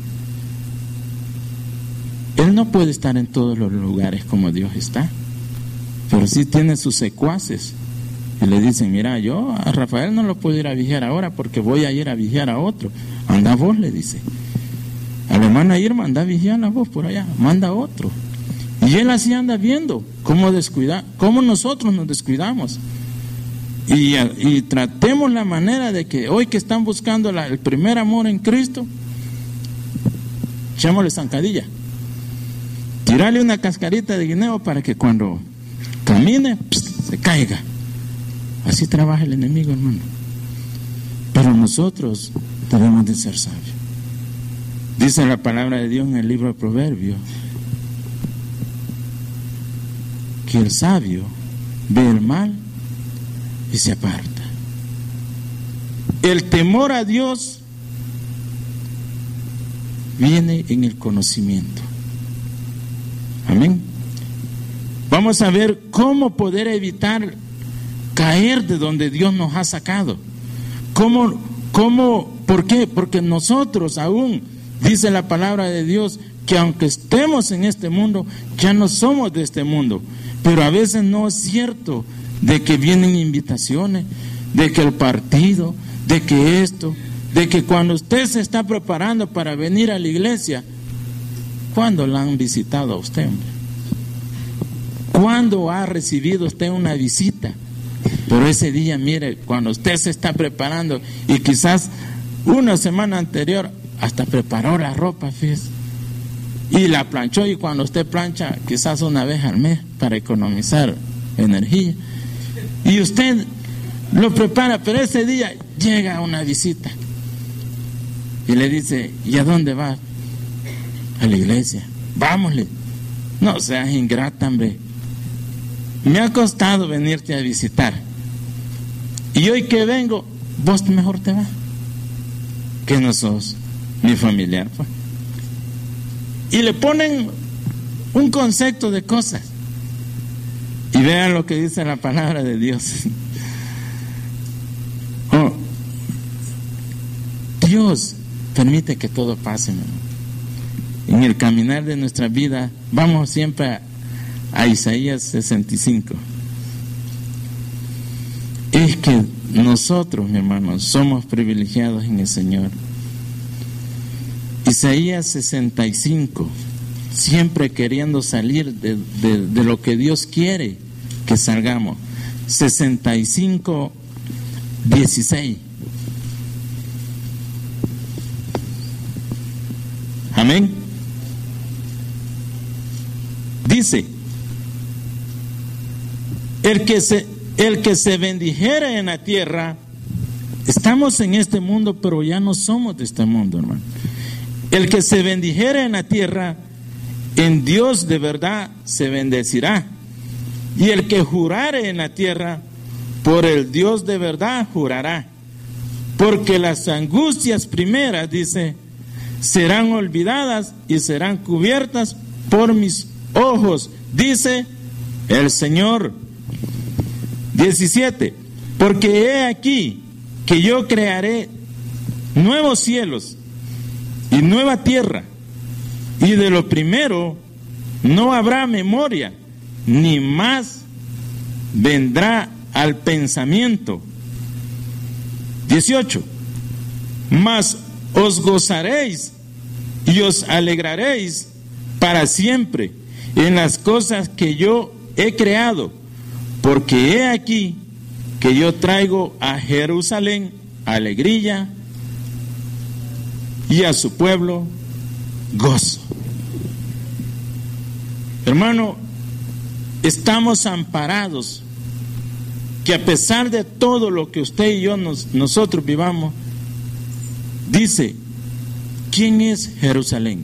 Él no puede estar en todos los lugares como Dios está. Pero sí tiene sus secuaces. Y le dicen, mira, yo a Rafael no lo puedo ir a vigiar ahora porque voy a ir a vigiar a otro. Anda vos, le dice. A la hermana Irma, anda a vigiar a vos por allá, manda a otro. Y él así anda viendo cómo descuida, cómo nosotros nos descuidamos. Y, y tratemos la manera de que hoy que están buscando la, el primer amor en Cristo, echémosle zancadilla. Tirarle una cascarita de guineo para que cuando camine, pss, se caiga. Así trabaja el enemigo, hermano. Pero nosotros debemos de ser sabios. Dice la palabra de Dios en el libro de Proverbios que el sabio ve el mal y se aparta. El temor a Dios viene en el conocimiento. Amén. Vamos a ver cómo poder evitar caer de donde Dios nos ha sacado. ¿Cómo, cómo, por qué? Porque nosotros aún, dice la palabra de Dios, que aunque estemos en este mundo, ya no somos de este mundo. Pero a veces no es cierto de que vienen invitaciones, de que el partido, de que esto, de que cuando usted se está preparando para venir a la iglesia, ¿cuándo la han visitado a usted, hombre? ¿Cuándo ha recibido usted una visita? Pero ese día, mire, cuando usted se está preparando y quizás una semana anterior hasta preparó la ropa, fíjese, y la planchó, y cuando usted plancha quizás una vez al mes para economizar energía, y usted lo prepara, pero ese día llega una visita y le dice, ¿y a dónde va? A la iglesia. Vámosle. No seas ingrata, hombre. Me ha costado venirte a visitar y hoy que vengo, vos mejor te vas, que no sos mi familiar, pues. Y le ponen un concepto de cosas. Y vean lo que dice la palabra de Dios. Oh, Dios permite que todo pase, ¿no? En el caminar de nuestra vida, vamos siempre a, a Isaías sesenta y cinco. Es que nosotros, mi hermano, somos privilegiados en el Señor. Isaías sesenta y cinco, siempre queriendo salir de, de, de lo que Dios quiere que salgamos. sesenta y cinco, dieciséis. Amén. Dice, el que se, el que se bendijere en la tierra, estamos en este mundo, pero ya no somos de este mundo, hermano. El que se bendijere en la tierra, en Dios de verdad se bendecirá. Y el que jurare en la tierra, por el Dios de verdad jurará. Porque las angustias primeras, dice, serán olvidadas y serán cubiertas por mis ojos, dice el Señor. diecisiete. Porque he aquí que yo crearé nuevos cielos y nueva tierra, y de lo primero no habrá memoria, ni más vendrá al pensamiento. dieciocho. Mas os gozaréis y os alegraréis para siempre en las cosas que yo he creado, porque he aquí que yo traigo a Jerusalén alegría y a su pueblo gozo. Hermano, estamos amparados, que a pesar de todo lo que usted y yo nos, nosotros vivamos, dice, ¿quién es Jerusalén?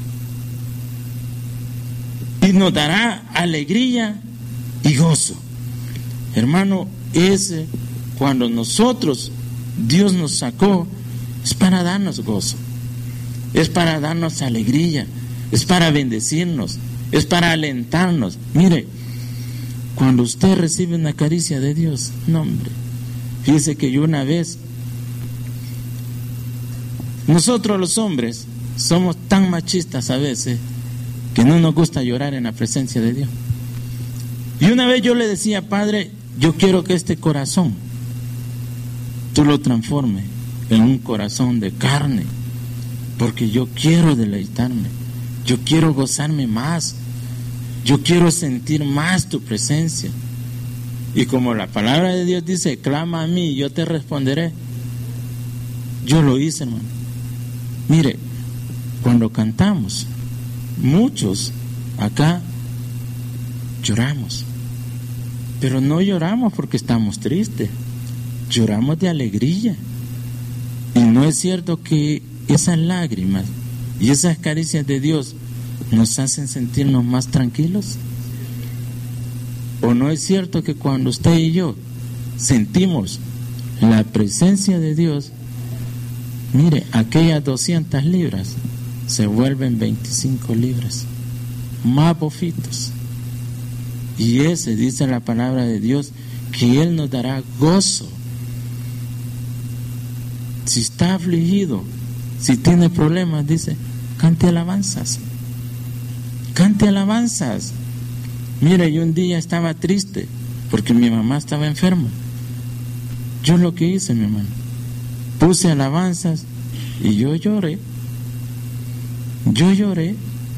Y nos dará alegría y gozo. Hermano, ese cuando nosotros, Dios nos sacó, es para darnos gozo, es para darnos alegría, es para bendecirnos, es para alentarnos. Mire, cuando usted recibe una caricia de Dios, no hombre, fíjese que yo una vez, nosotros los hombres somos tan machistas a veces que no nos gusta llorar en la presencia de Dios. Y una vez yo le decía, Padre, yo quiero que este corazón tú lo transformes en un corazón de carne, porque yo quiero deleitarme, yo quiero gozarme más, yo quiero sentir más tu presencia. Y como la palabra de Dios dice, clama a mí y yo te responderé, yo lo hice, hermano. Mire, cuando cantamos, muchos acá lloramos, pero no lloramos porque estamos tristes, lloramos de alegría. Y no es cierto que esas lágrimas y esas caricias de Dios nos hacen sentirnos más tranquilos. ¿O no es cierto que cuando usted y yo sentimos la presencia de Dios, mire, aquellas doscientas libras se vuelven veinticinco libras, más bofitos? Y ese, dice la palabra de Dios, que Él nos dará gozo. Si está afligido, si tiene problemas, dice, cante alabanzas, cante alabanzas. Mire, yo un día estaba triste porque mi mamá estaba enferma. Yo lo que hice, mi hermano, puse alabanzas y yo lloré, yo lloré.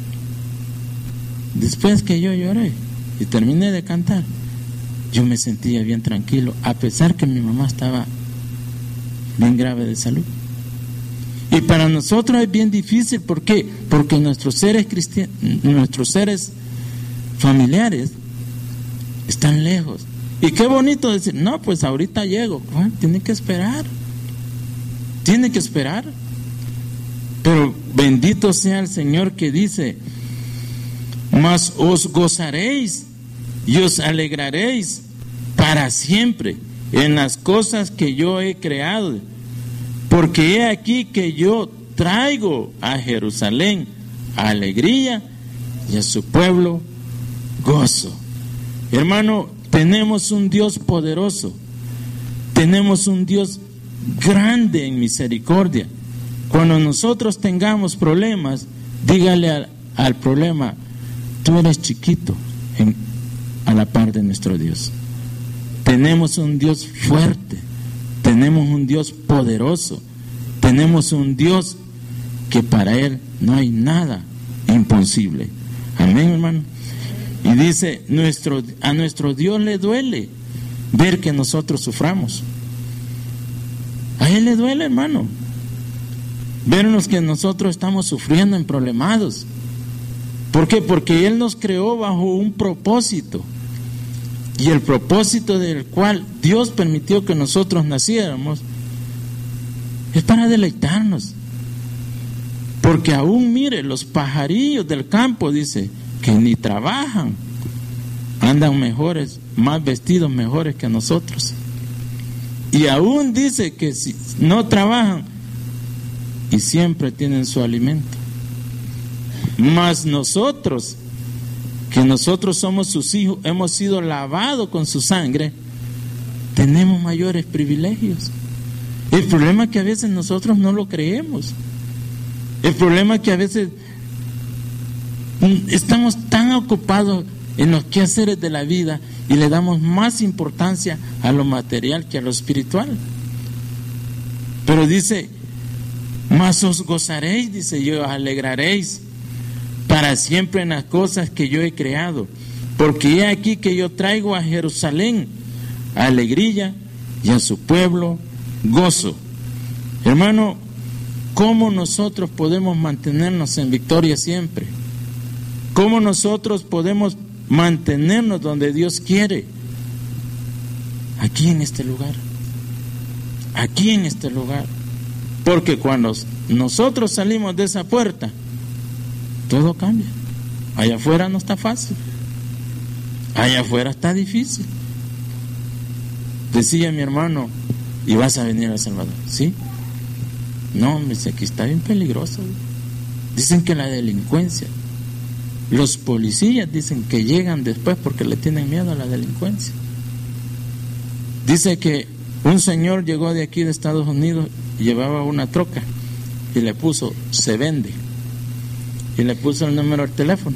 Después que yo lloré y terminé de cantar, yo me sentía bien tranquilo, a pesar que mi mamá estaba bien grave de salud. Y para nosotros es bien difícil, ¿por qué? Porque nuestros seres cristianos, nuestros seres familiares están lejos. Y qué bonito decir, no, pues ahorita llego. Bueno, tiene que esperar, tiene que esperar. Pero bendito sea el Señor que dice, mas os gozaréis y os alegraréis para siempre en las cosas que yo he creado, porque he aquí que yo traigo a Jerusalén alegría y a su pueblo gozo. Hermano, tenemos un Dios poderoso, tenemos un Dios grande en misericordia. Cuando nosotros tengamos problemas, dígale al, al problema, tú eres chiquito en, a la par de nuestro Dios. Tenemos un Dios fuerte, tenemos un Dios poderoso, tenemos un Dios que para Él no hay nada imposible. Amén, hermano. Y dice, nuestro, a nuestro Dios le duele ver que nosotros suframos. A Él le duele, hermano, vernos que nosotros estamos sufriendo en problemados. ¿Por qué? Porque Él nos creó bajo un propósito. Y el propósito del cual Dios permitió que nosotros naciéramos es para deleitarnos. Porque aún, mire, los pajarillos del campo, dice, que ni trabajan, andan mejores, más vestidos mejores que nosotros. Y aún dice que si no trabajan y siempre tienen su alimento. Mas nosotros, que nosotros somos sus hijos, hemos sido lavados con su sangre, tenemos mayores privilegios. El problema es que a veces nosotros no lo creemos. El problema es que a veces estamos tan ocupados en los quehaceres de la vida y le damos más importancia a lo material que a lo espiritual. Pero dice, mas os gozaréis, dice yo, os alegraréis para siempre en las cosas que yo he creado, porque he aquí que yo traigo a Jerusalén alegría y a su pueblo gozo. Hermano, ¿cómo nosotros podemos mantenernos en victoria siempre? ¿Cómo nosotros podemos mantenernos donde Dios quiere? Aquí en este lugar, aquí en este lugar, porque cuando nosotros salimos de esa puerta, todo cambia. Allá afuera no está fácil, allá afuera está difícil. Decía mi hermano, ¿y vas a venir a El Salvador? ¿Sí? No, me dice, aquí está bien peligroso. Dicen que la delincuencia, los policías dicen que llegan después porque le tienen miedo a la delincuencia. Dice que un señor llegó de aquí de Estados Unidos y llevaba una troca y le puso, se vende, y le puso el número del teléfono.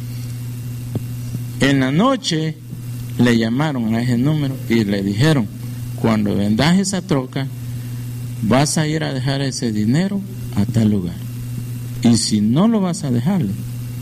En la noche le llamaron a ese número y le dijeron, cuando vendas esa troca, vas a ir a dejar ese dinero a tal lugar. Y si no lo vas a dejarle,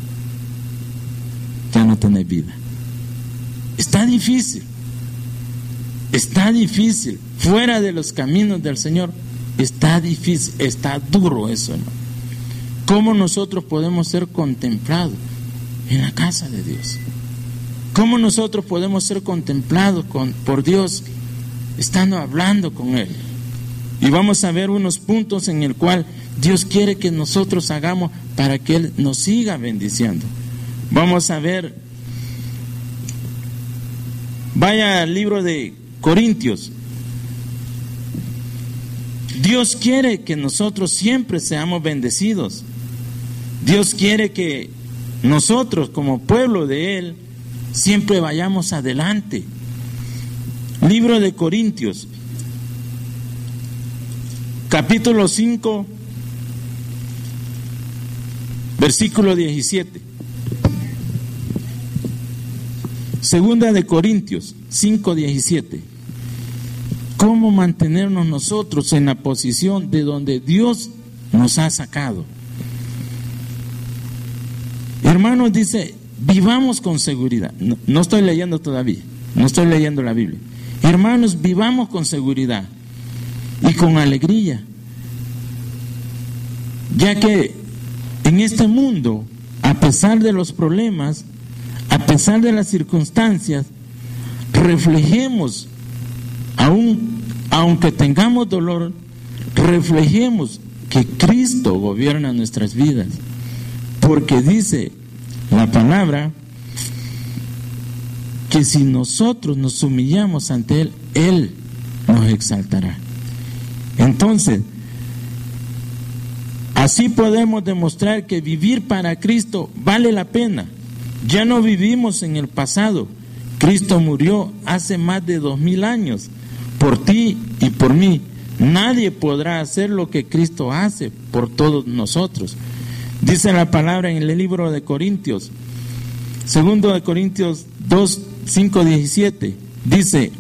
ya no tenés vida. Está difícil. Está difícil. Fuera de los caminos del Señor, está difícil, está duro eso, hermano. ¿Cómo nosotros podemos ser contemplados en la casa de Dios? ¿Cómo nosotros podemos ser contemplados con, por Dios estando hablando con Él? Y vamos a ver unos puntos en el cual Dios quiere que nosotros hagamos para que Él nos siga bendiciendo. Vamos a ver, vaya al libro de Corintios. Dios quiere que nosotros siempre seamos bendecidos. Dios quiere que nosotros como pueblo de Él siempre vayamos adelante. Libro de Corintios, capítulo cinco, versículo diecisiete. Segunda de Corintios cinco, diecisiete. ¿Cómo mantenernos nosotros en la posición de donde Dios nos ha sacado? Hermanos, dice, vivamos con seguridad. No, no estoy leyendo todavía, no estoy leyendo la Biblia. Hermanos, vivamos con seguridad y con alegría, ya que en este mundo, a pesar de los problemas, a pesar de las circunstancias, reflejemos, aun, aunque tengamos dolor, reflejemos que Cristo gobierna nuestras vidas, porque dice la palabra que si nosotros nos humillamos ante Él, Él nos exaltará. Entonces, así podemos demostrar que vivir para Cristo vale la pena. Ya no vivimos en el pasado. Cristo murió hace más de dos mil años por ti y por mí. Nadie podrá hacer lo que Cristo hace por todos nosotros. Dice la palabra en el libro de Corintios, segundo de Corintios dos, cinco, diecisiete, dice,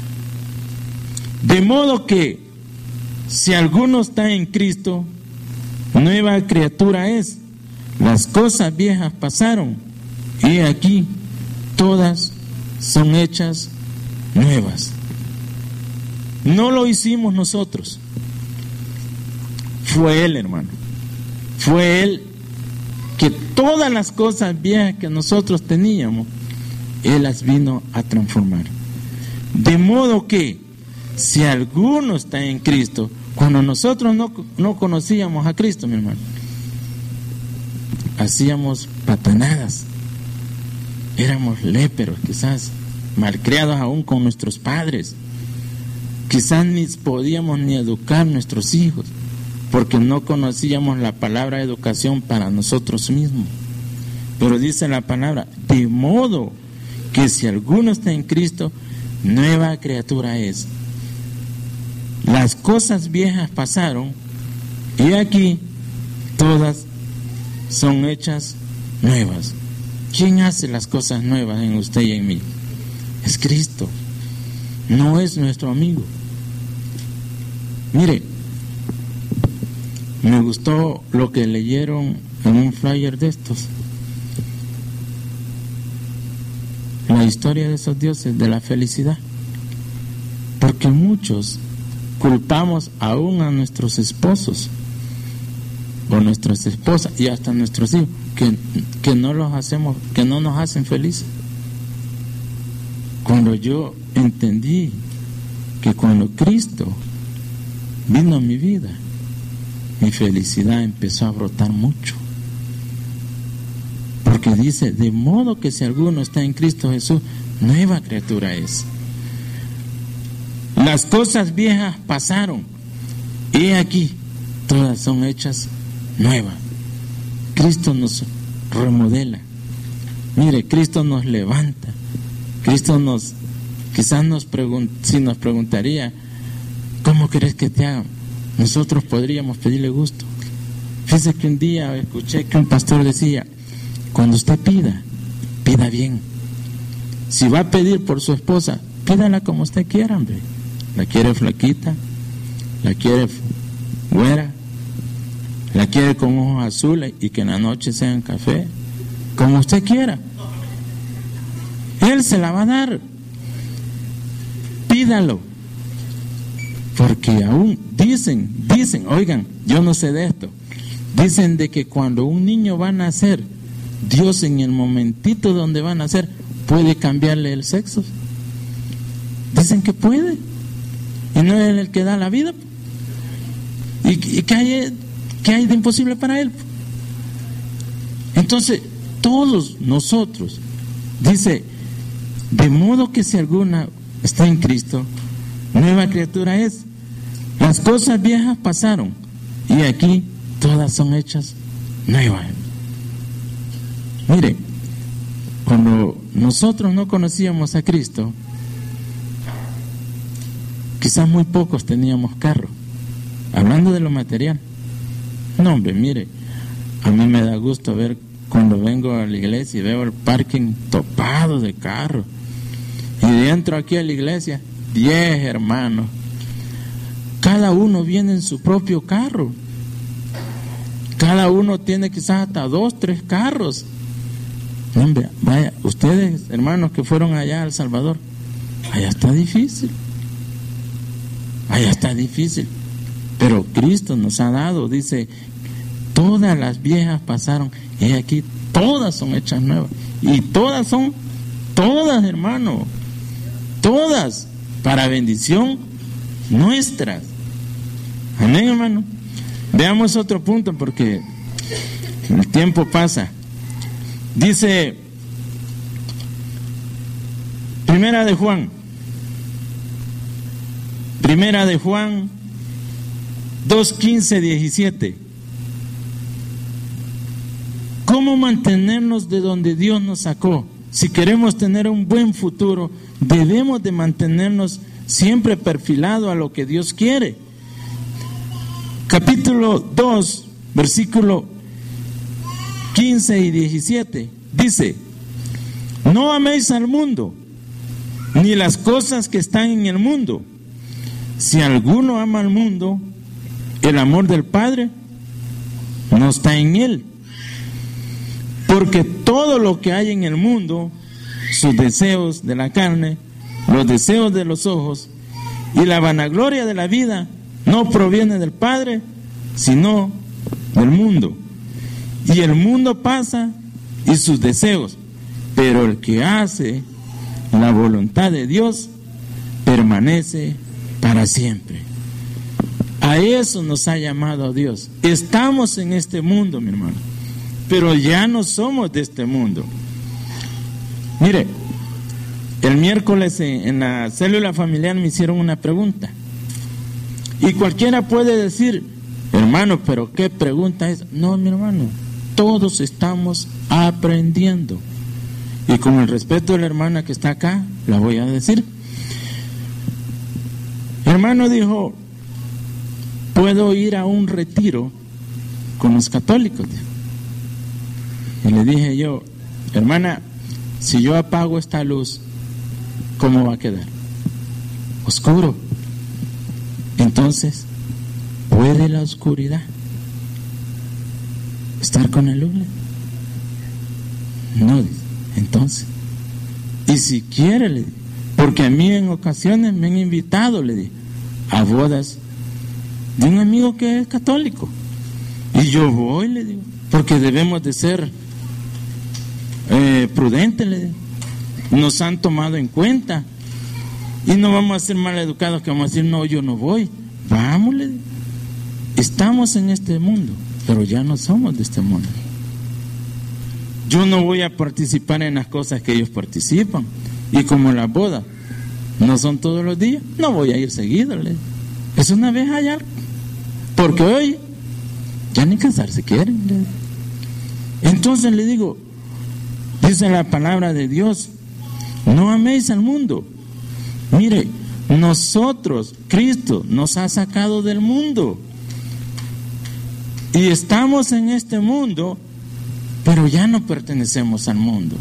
de modo que si alguno está en Cristo, nueva criatura es. las cosas viejas pasaron, y aquí todas son hechas nuevas. No lo hicimos nosotros, fue Él, hermano. Fue Él que todas las cosas viejas que nosotros teníamos, Él las vino a transformar. De modo que si alguno está en Cristo, cuando nosotros no, no conocíamos a Cristo, mi hermano, hacíamos patanadas, éramos léperos, quizás malcriados aún con nuestros padres, quizás ni podíamos ni educar a nuestros hijos, porque no conocíamos la palabra educación para nosotros mismos. Pero dice la palabra, de modo que si alguno está en Cristo, nueva criatura es. Las cosas viejas pasaron, y aquí todas son hechas nuevas. ¿Quién hace las cosas nuevas en usted y en mí? Es Cristo, no es nuestro amigo. Mire, me gustó lo que leyeron en un flyer de estos, la historia de esos dioses de la felicidad, porque muchos culpamos aún a nuestros esposos o nuestras esposas y hasta nuestros hijos que, que no los hacemos, que no nos hacen felices. Cuando yo entendí que cuando Cristo vino a mi vida, mi felicidad empezó a brotar mucho, porque dice, de modo que si alguno está en Cristo Jesús, nueva criatura es. Las cosas viejas pasaron, y aquí todas son hechas nuevas. Cristo nos remodela. Mire, Cristo nos levanta. Cristo nos, quizás nos pregun- si nos preguntaría, ¿cómo querés que te hagan? Nosotros podríamos pedirle gusto. Fíjese que un día escuché que un pastor decía, cuando usted pida, pida bien. Si va a pedir por su esposa, pídala como usted quiera, hombre. La quiere flaquita, la quiere güera, la quiere con ojos azules y que en la noche sean café, como usted quiera. Él se la va a dar. Pídalo. Porque aún dicen, dicen, oigan, yo no sé de esto, dicen de que cuando un niño va a nacer, Dios en el momentito donde va a nacer puede cambiarle el sexo. Dicen que puede. Y no es el que da la vida. ¿Y, y qué hay, qué hay de imposible para Él? Entonces, todos nosotros, dice, de modo que si alguna está en Cristo, nueva criatura es. Las cosas viejas pasaron, y aquí todas son hechas nuevas. Mire, cuando nosotros no conocíamos a Cristo, quizás muy pocos teníamos carro. Hablando de lo material. No, hombre, mire, a mí me da gusto ver cuando vengo a la iglesia y veo el parking topado de carros. Y dentro aquí a la iglesia, diez hermanos. Cada uno viene en su propio carro. Cada uno tiene quizás hasta dos, tres carros. Hombre, vaya, ustedes, hermanos que fueron allá a El Salvador, allá está difícil. Allá está difícil. Pero Cristo nos ha dado, dice, todas las viejas pasaron, y aquí todas son hechas nuevas. Y todas son, todas, hermano, todas para bendición nuestra. Amén, hermano. Veamos otro punto porque el tiempo pasa. Dice Primera de Juan, Primera de Juan dos, quince, diecisiete. ¿Cómo mantenernos de donde Dios nos sacó? Si queremos tener un buen futuro, debemos de mantenernos siempre perfilados a lo que Dios quiere. Capítulo dos, versículo quince y diecisiete, dice, no améis al mundo, ni las cosas que están en el mundo. Si alguno ama al mundo, el amor del Padre no está en él. Porque todo lo que hay en el mundo, sus deseos de la carne, los deseos de los ojos y la vanagloria de la vida, no proviene del Padre, sino del mundo. Y el mundo pasa y sus deseos, pero el que hace la voluntad de Dios permanece para siempre. A eso nos ha llamado Dios. Estamos en este mundo, mi hermano, pero ya no somos de este mundo. Mire, el miércoles en la célula familiar me hicieron una pregunta. Y cualquiera puede decir, hermano, pero ¿qué pregunta es? No, mi hermano, todos estamos aprendiendo. Y con el respeto de la hermana que está acá, la voy a decir. El hermano dijo, puedo ir a un retiro con los católicos. Y le dije yo, hermana, si yo apago esta luz, ¿cómo va a quedar? Oscuro. Entonces, ¿puede la oscuridad estar con la luz? No, entonces. Y si quiere, le dije, porque a mí en ocasiones me han invitado, le dije, a bodas de un amigo que es católico. Y yo voy, le digo, porque debemos de ser eh, prudentes, le digo. Nos han tomado en cuenta. Y no vamos a ser mal educados que vamos a decir, no, yo no voy. Vamos, le digo. Estamos en este mundo, pero ya no somos de este mundo. Yo no voy a participar en las cosas que ellos participan. Y como las bodas no son todos los días, no voy a ir seguido, le digo. Es una vez allá. Porque hoy ya ni casarse quieren. Le digo. Entonces le digo, dice la palabra de Dios, no améis al mundo. Mire, nosotros, Cristo nos ha sacado del mundo. Y estamos en este mundo, pero ya no pertenecemos al mundo.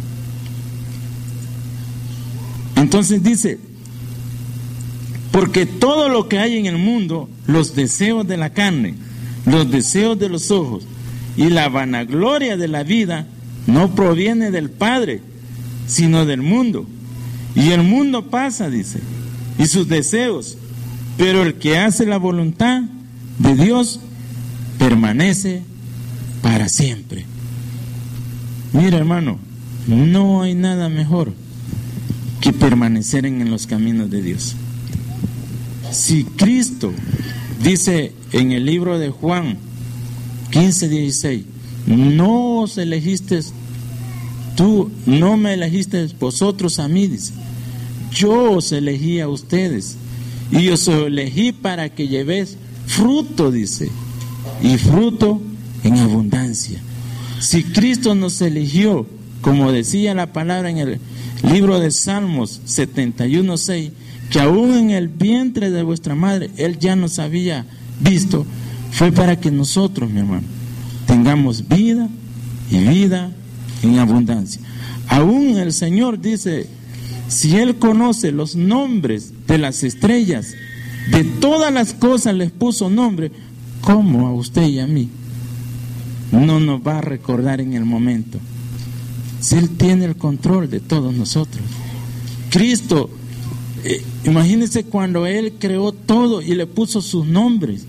Entonces dice, porque todo lo que hay en el mundo, los deseos de la carne, los deseos de los ojos y la vanagloria de la vida, no proviene del Padre, sino del mundo. Y el mundo pasa, dice, y sus deseos, pero el que hace la voluntad de Dios permanece para siempre. Mira, hermano, no hay nada mejor que permanecer en los caminos de Dios. Si Cristo dice en el libro de Juan quince dieciséis, no os elegiste tú, no me elegiste vosotros a mí, dice, yo os elegí a ustedes y os elegí para que llevéis fruto, dice, y fruto en abundancia. Si Cristo nos eligió, como decía la palabra en el libro de Salmos setenta y uno seis, que aún en el vientre de vuestra madre Él ya nos había visto, fue para que nosotros, mi hermano, tengamos vida y vida en abundancia. Aún el Señor dice, si Él conoce los nombres de las estrellas, de todas las cosas les puso nombre, ¿cómo a usted y a mí no nos va a recordar en el momento? Si Él tiene el control de todos nosotros. Cristo, eh, imagínense cuando Él creó todo y le puso sus nombres.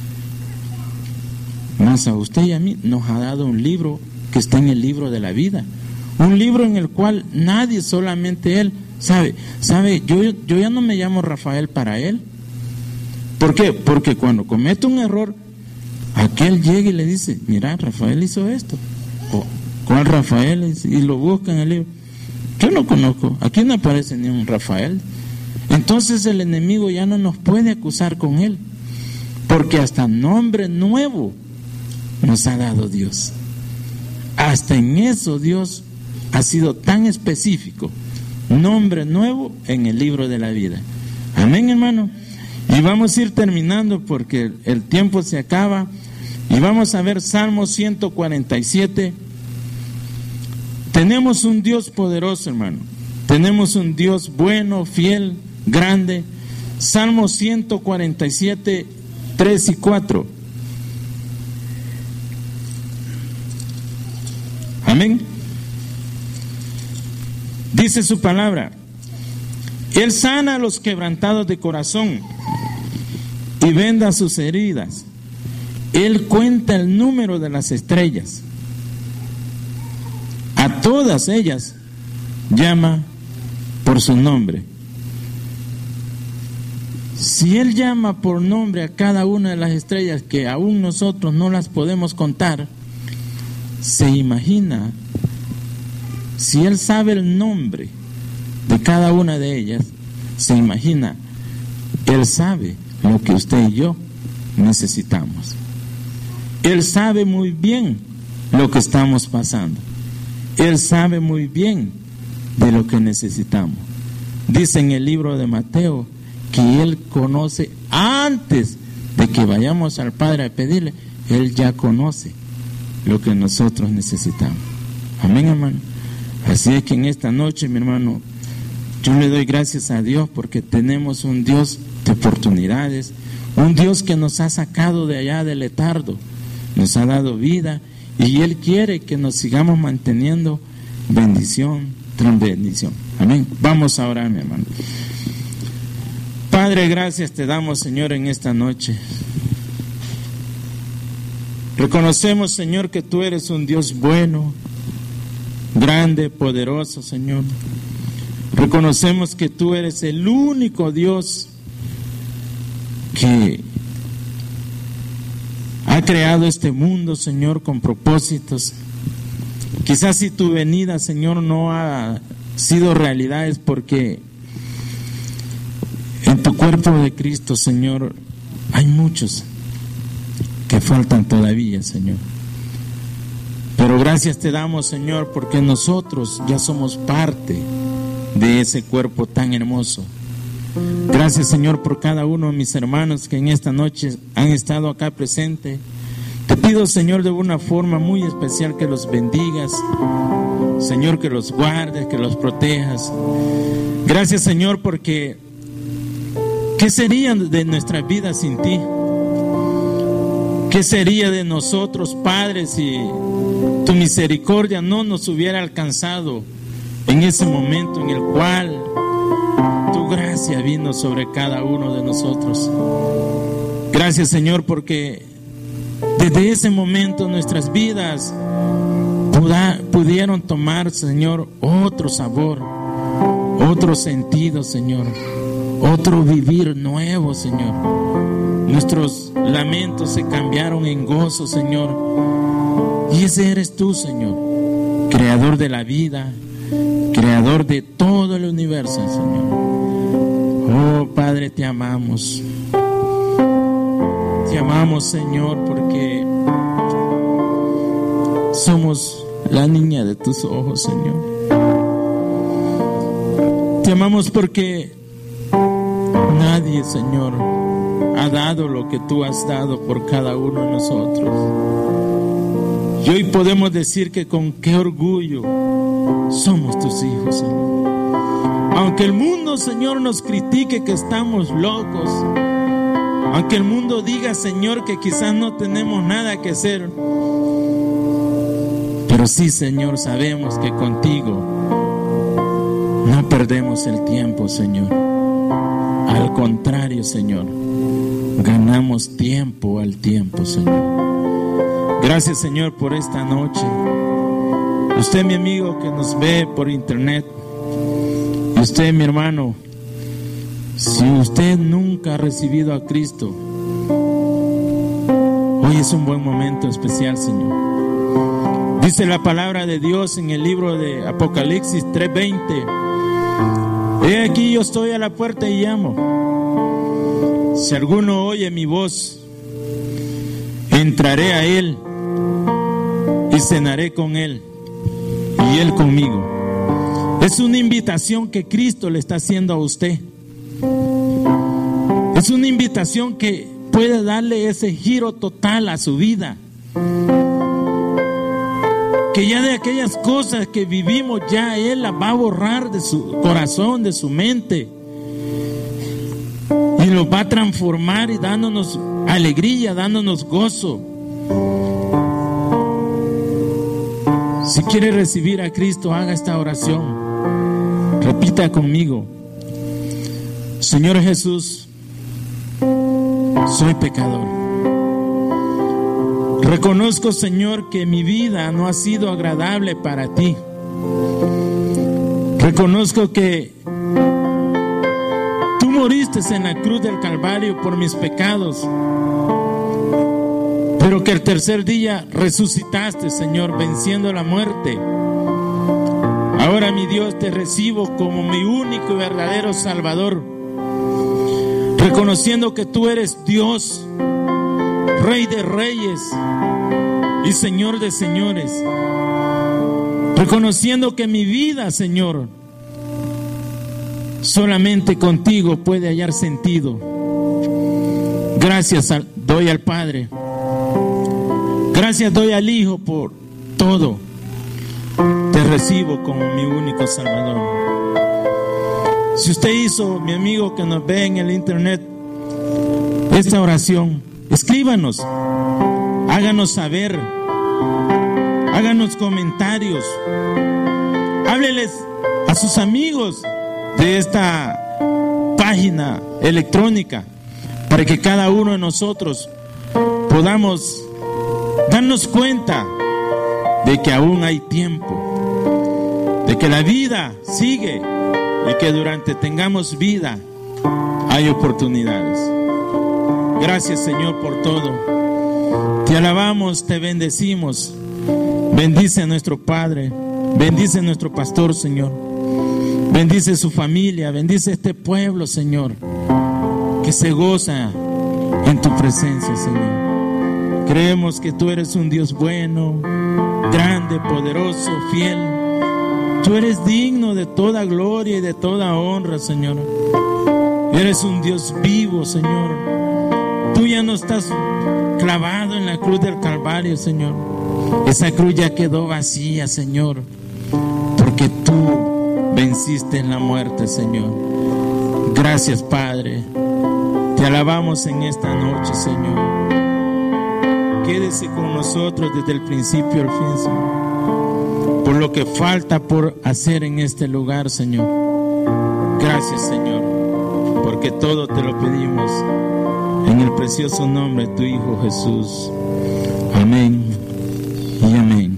Más a usted y a mí nos ha dado un libro que está en el libro de la vida. Un libro en el cual nadie, solamente Él, sabe. Sabe, yo, yo ya no me llamo Rafael para Él. ¿Por qué? Porque cuando cometo un error, aquel llega y le dice, mira, Rafael hizo esto. O, ¿cuál Rafael? Y lo busca en el libro. Yo no conozco, aquí no aparece ni un Rafael. Entonces el enemigo ya no nos puede acusar con él, porque hasta nombre nuevo nos ha dado Dios. Hasta en eso Dios ha sido tan específico. Nombre nuevo en el libro de la vida. Amén, hermano. Y vamos a ir terminando porque el tiempo se acaba. Y vamos a ver Salmo ciento cuarenta y siete. Tenemos un Dios poderoso, hermano. Tenemos un Dios bueno, fiel, grande. Salmo ciento cuarenta y siete, tres y cuatro. Amén. Dice su palabra: Él sana a los quebrantados de corazón y venda sus heridas. Él cuenta el número de las estrellas. A todas ellas llama por su nombre. Si Él llama por nombre a cada una de las estrellas, que aún nosotros no las podemos contar, se imagina, si Él sabe el nombre de cada una de ellas, se imagina, Él sabe lo que usted y yo necesitamos. Él sabe muy bien lo que estamos pasando. Él sabe muy bien de lo que necesitamos. Dice en el libro de Mateo que Él conoce antes de que vayamos al Padre a pedirle. Él ya conoce lo que nosotros necesitamos. Amén, hermano. Así es que en esta noche, mi hermano, yo le doy gracias a Dios porque tenemos un Dios de oportunidades, un Dios que nos ha sacado de allá del letargo, nos ha dado vida, y Él quiere que nos sigamos manteniendo bendición tras bendición. Amén. Vamos a orar, mi hermano. Padre, gracias te damos, Señor, en esta noche. Reconocemos, Señor, que tú eres un Dios bueno, grande, poderoso, Señor. Reconocemos que tú eres el único Dios que ha creado este mundo, Señor, con propósitos. Quizás si tu venida, Señor, no ha sido realidad, es porque en tu cuerpo de Cristo, Señor, hay muchos que faltan todavía, Señor. Pero gracias te damos, Señor, porque nosotros ya somos parte de ese cuerpo tan hermoso. Gracias, Señor, por cada uno de mis hermanos que en esta noche han estado acá presentes. Te pido, Señor, de una forma muy especial que los bendigas, Señor, que los guardes, que los protejas. Gracias, Señor, porque ¿qué sería de nuestras vidas sin ti? ¿Qué sería de nosotros, Padre, si tu misericordia no nos hubiera alcanzado en ese momento en el cual tu gracia vino sobre cada uno de nosotros? Gracias, Señor, porque desde ese momento nuestras vidas puda, pudieron tomar, Señor, otro sabor, otro sentido, Señor, otro vivir nuevo, Señor. Nuestros lamentos se cambiaron en gozo, Señor. Y ese eres tú, Señor, creador de la vida, creador de todo el universo, Señor. Oh, Padre, te amamos. Te amamos, Señor, porque somos la niña de tus ojos, Señor. Te amamos porque nadie, Señor, ha dado lo que tú has dado por cada uno de nosotros. Y hoy podemos decir que con qué orgullo somos tus hijos, Señor. Aunque el mundo, Señor, nos critique que estamos locos, aunque el mundo diga, Señor, que quizás no tenemos nada que hacer, pero sí, Señor, sabemos que contigo no perdemos el tiempo, Señor. Al contrario, Señor, ganamos tiempo al tiempo, Señor. Gracias, Señor, por esta noche. Usted, mi amigo que nos ve por internet, y usted, mi hermano, si usted nunca ha recibido a Cristo, hoy es un buen momento especial, Señor. Dice la palabra de Dios en el libro de Apocalipsis tres veinte: He aquí, yo estoy a la puerta y llamo. Si alguno oye mi voz, entraré a él y cenaré con él y él conmigo. Es una invitación que Cristo le está haciendo a usted. Es una invitación que puede darle ese giro total a su vida. Que ya de aquellas cosas que vivimos, ya Él las va a borrar de su corazón, de su mente. Y los va a transformar y dándonos alegría, dándonos gozo. Si quiere recibir a Cristo, haga esta oración. Repita conmigo: Señor Jesús, soy pecador. Reconozco, Señor, que mi vida no ha sido agradable para ti. Reconozco que tú moriste en la cruz del Calvario por mis pecados, pero que el tercer día resucitaste, Señor, venciendo la muerte. Ahora, mi Dios, te recibo como mi único y verdadero Salvador, reconociendo que tú eres Dios, Rey de reyes y Señor de señores, reconociendo que mi vida, Señor, solamente contigo puede hallar sentido. Gracias al, doy al Padre, gracias doy al Hijo por todo. Te recibo como mi único Salvador. Si usted hizo, mi amigo que nos ve en el internet, esta oración, escríbanos, háganos saber, háganos comentarios, hábleles a sus amigos de esta página electrónica, para que cada uno de nosotros podamos darnos cuenta de que aún hay tiempo, de que la vida sigue y que durante tengamos vida hay oportunidades. Gracias, Señor, por todo. Te alabamos, te bendecimos. Bendice a nuestro Padre, bendice a nuestro pastor, Señor. Bendice su familia, bendice este pueblo, Señor, que se goza en tu presencia, Señor. Creemos que tú eres un Dios bueno, grande, poderoso, fiel. Tú eres digno de toda gloria y de toda honra, Señor. Eres un Dios vivo, Señor. Tú ya no estás clavado en la cruz del Calvario, Señor. Esa cruz ya quedó vacía, Señor, porque tú venciste en la muerte, Señor. Gracias, Padre. Te alabamos en esta noche, Señor. Quédese con nosotros desde el principio al fin, Señor, por lo que falta por hacer en este lugar, Señor. Gracias, Señor, porque todo te lo pedimos en el precioso nombre de tu Hijo Jesús. Amén y amén.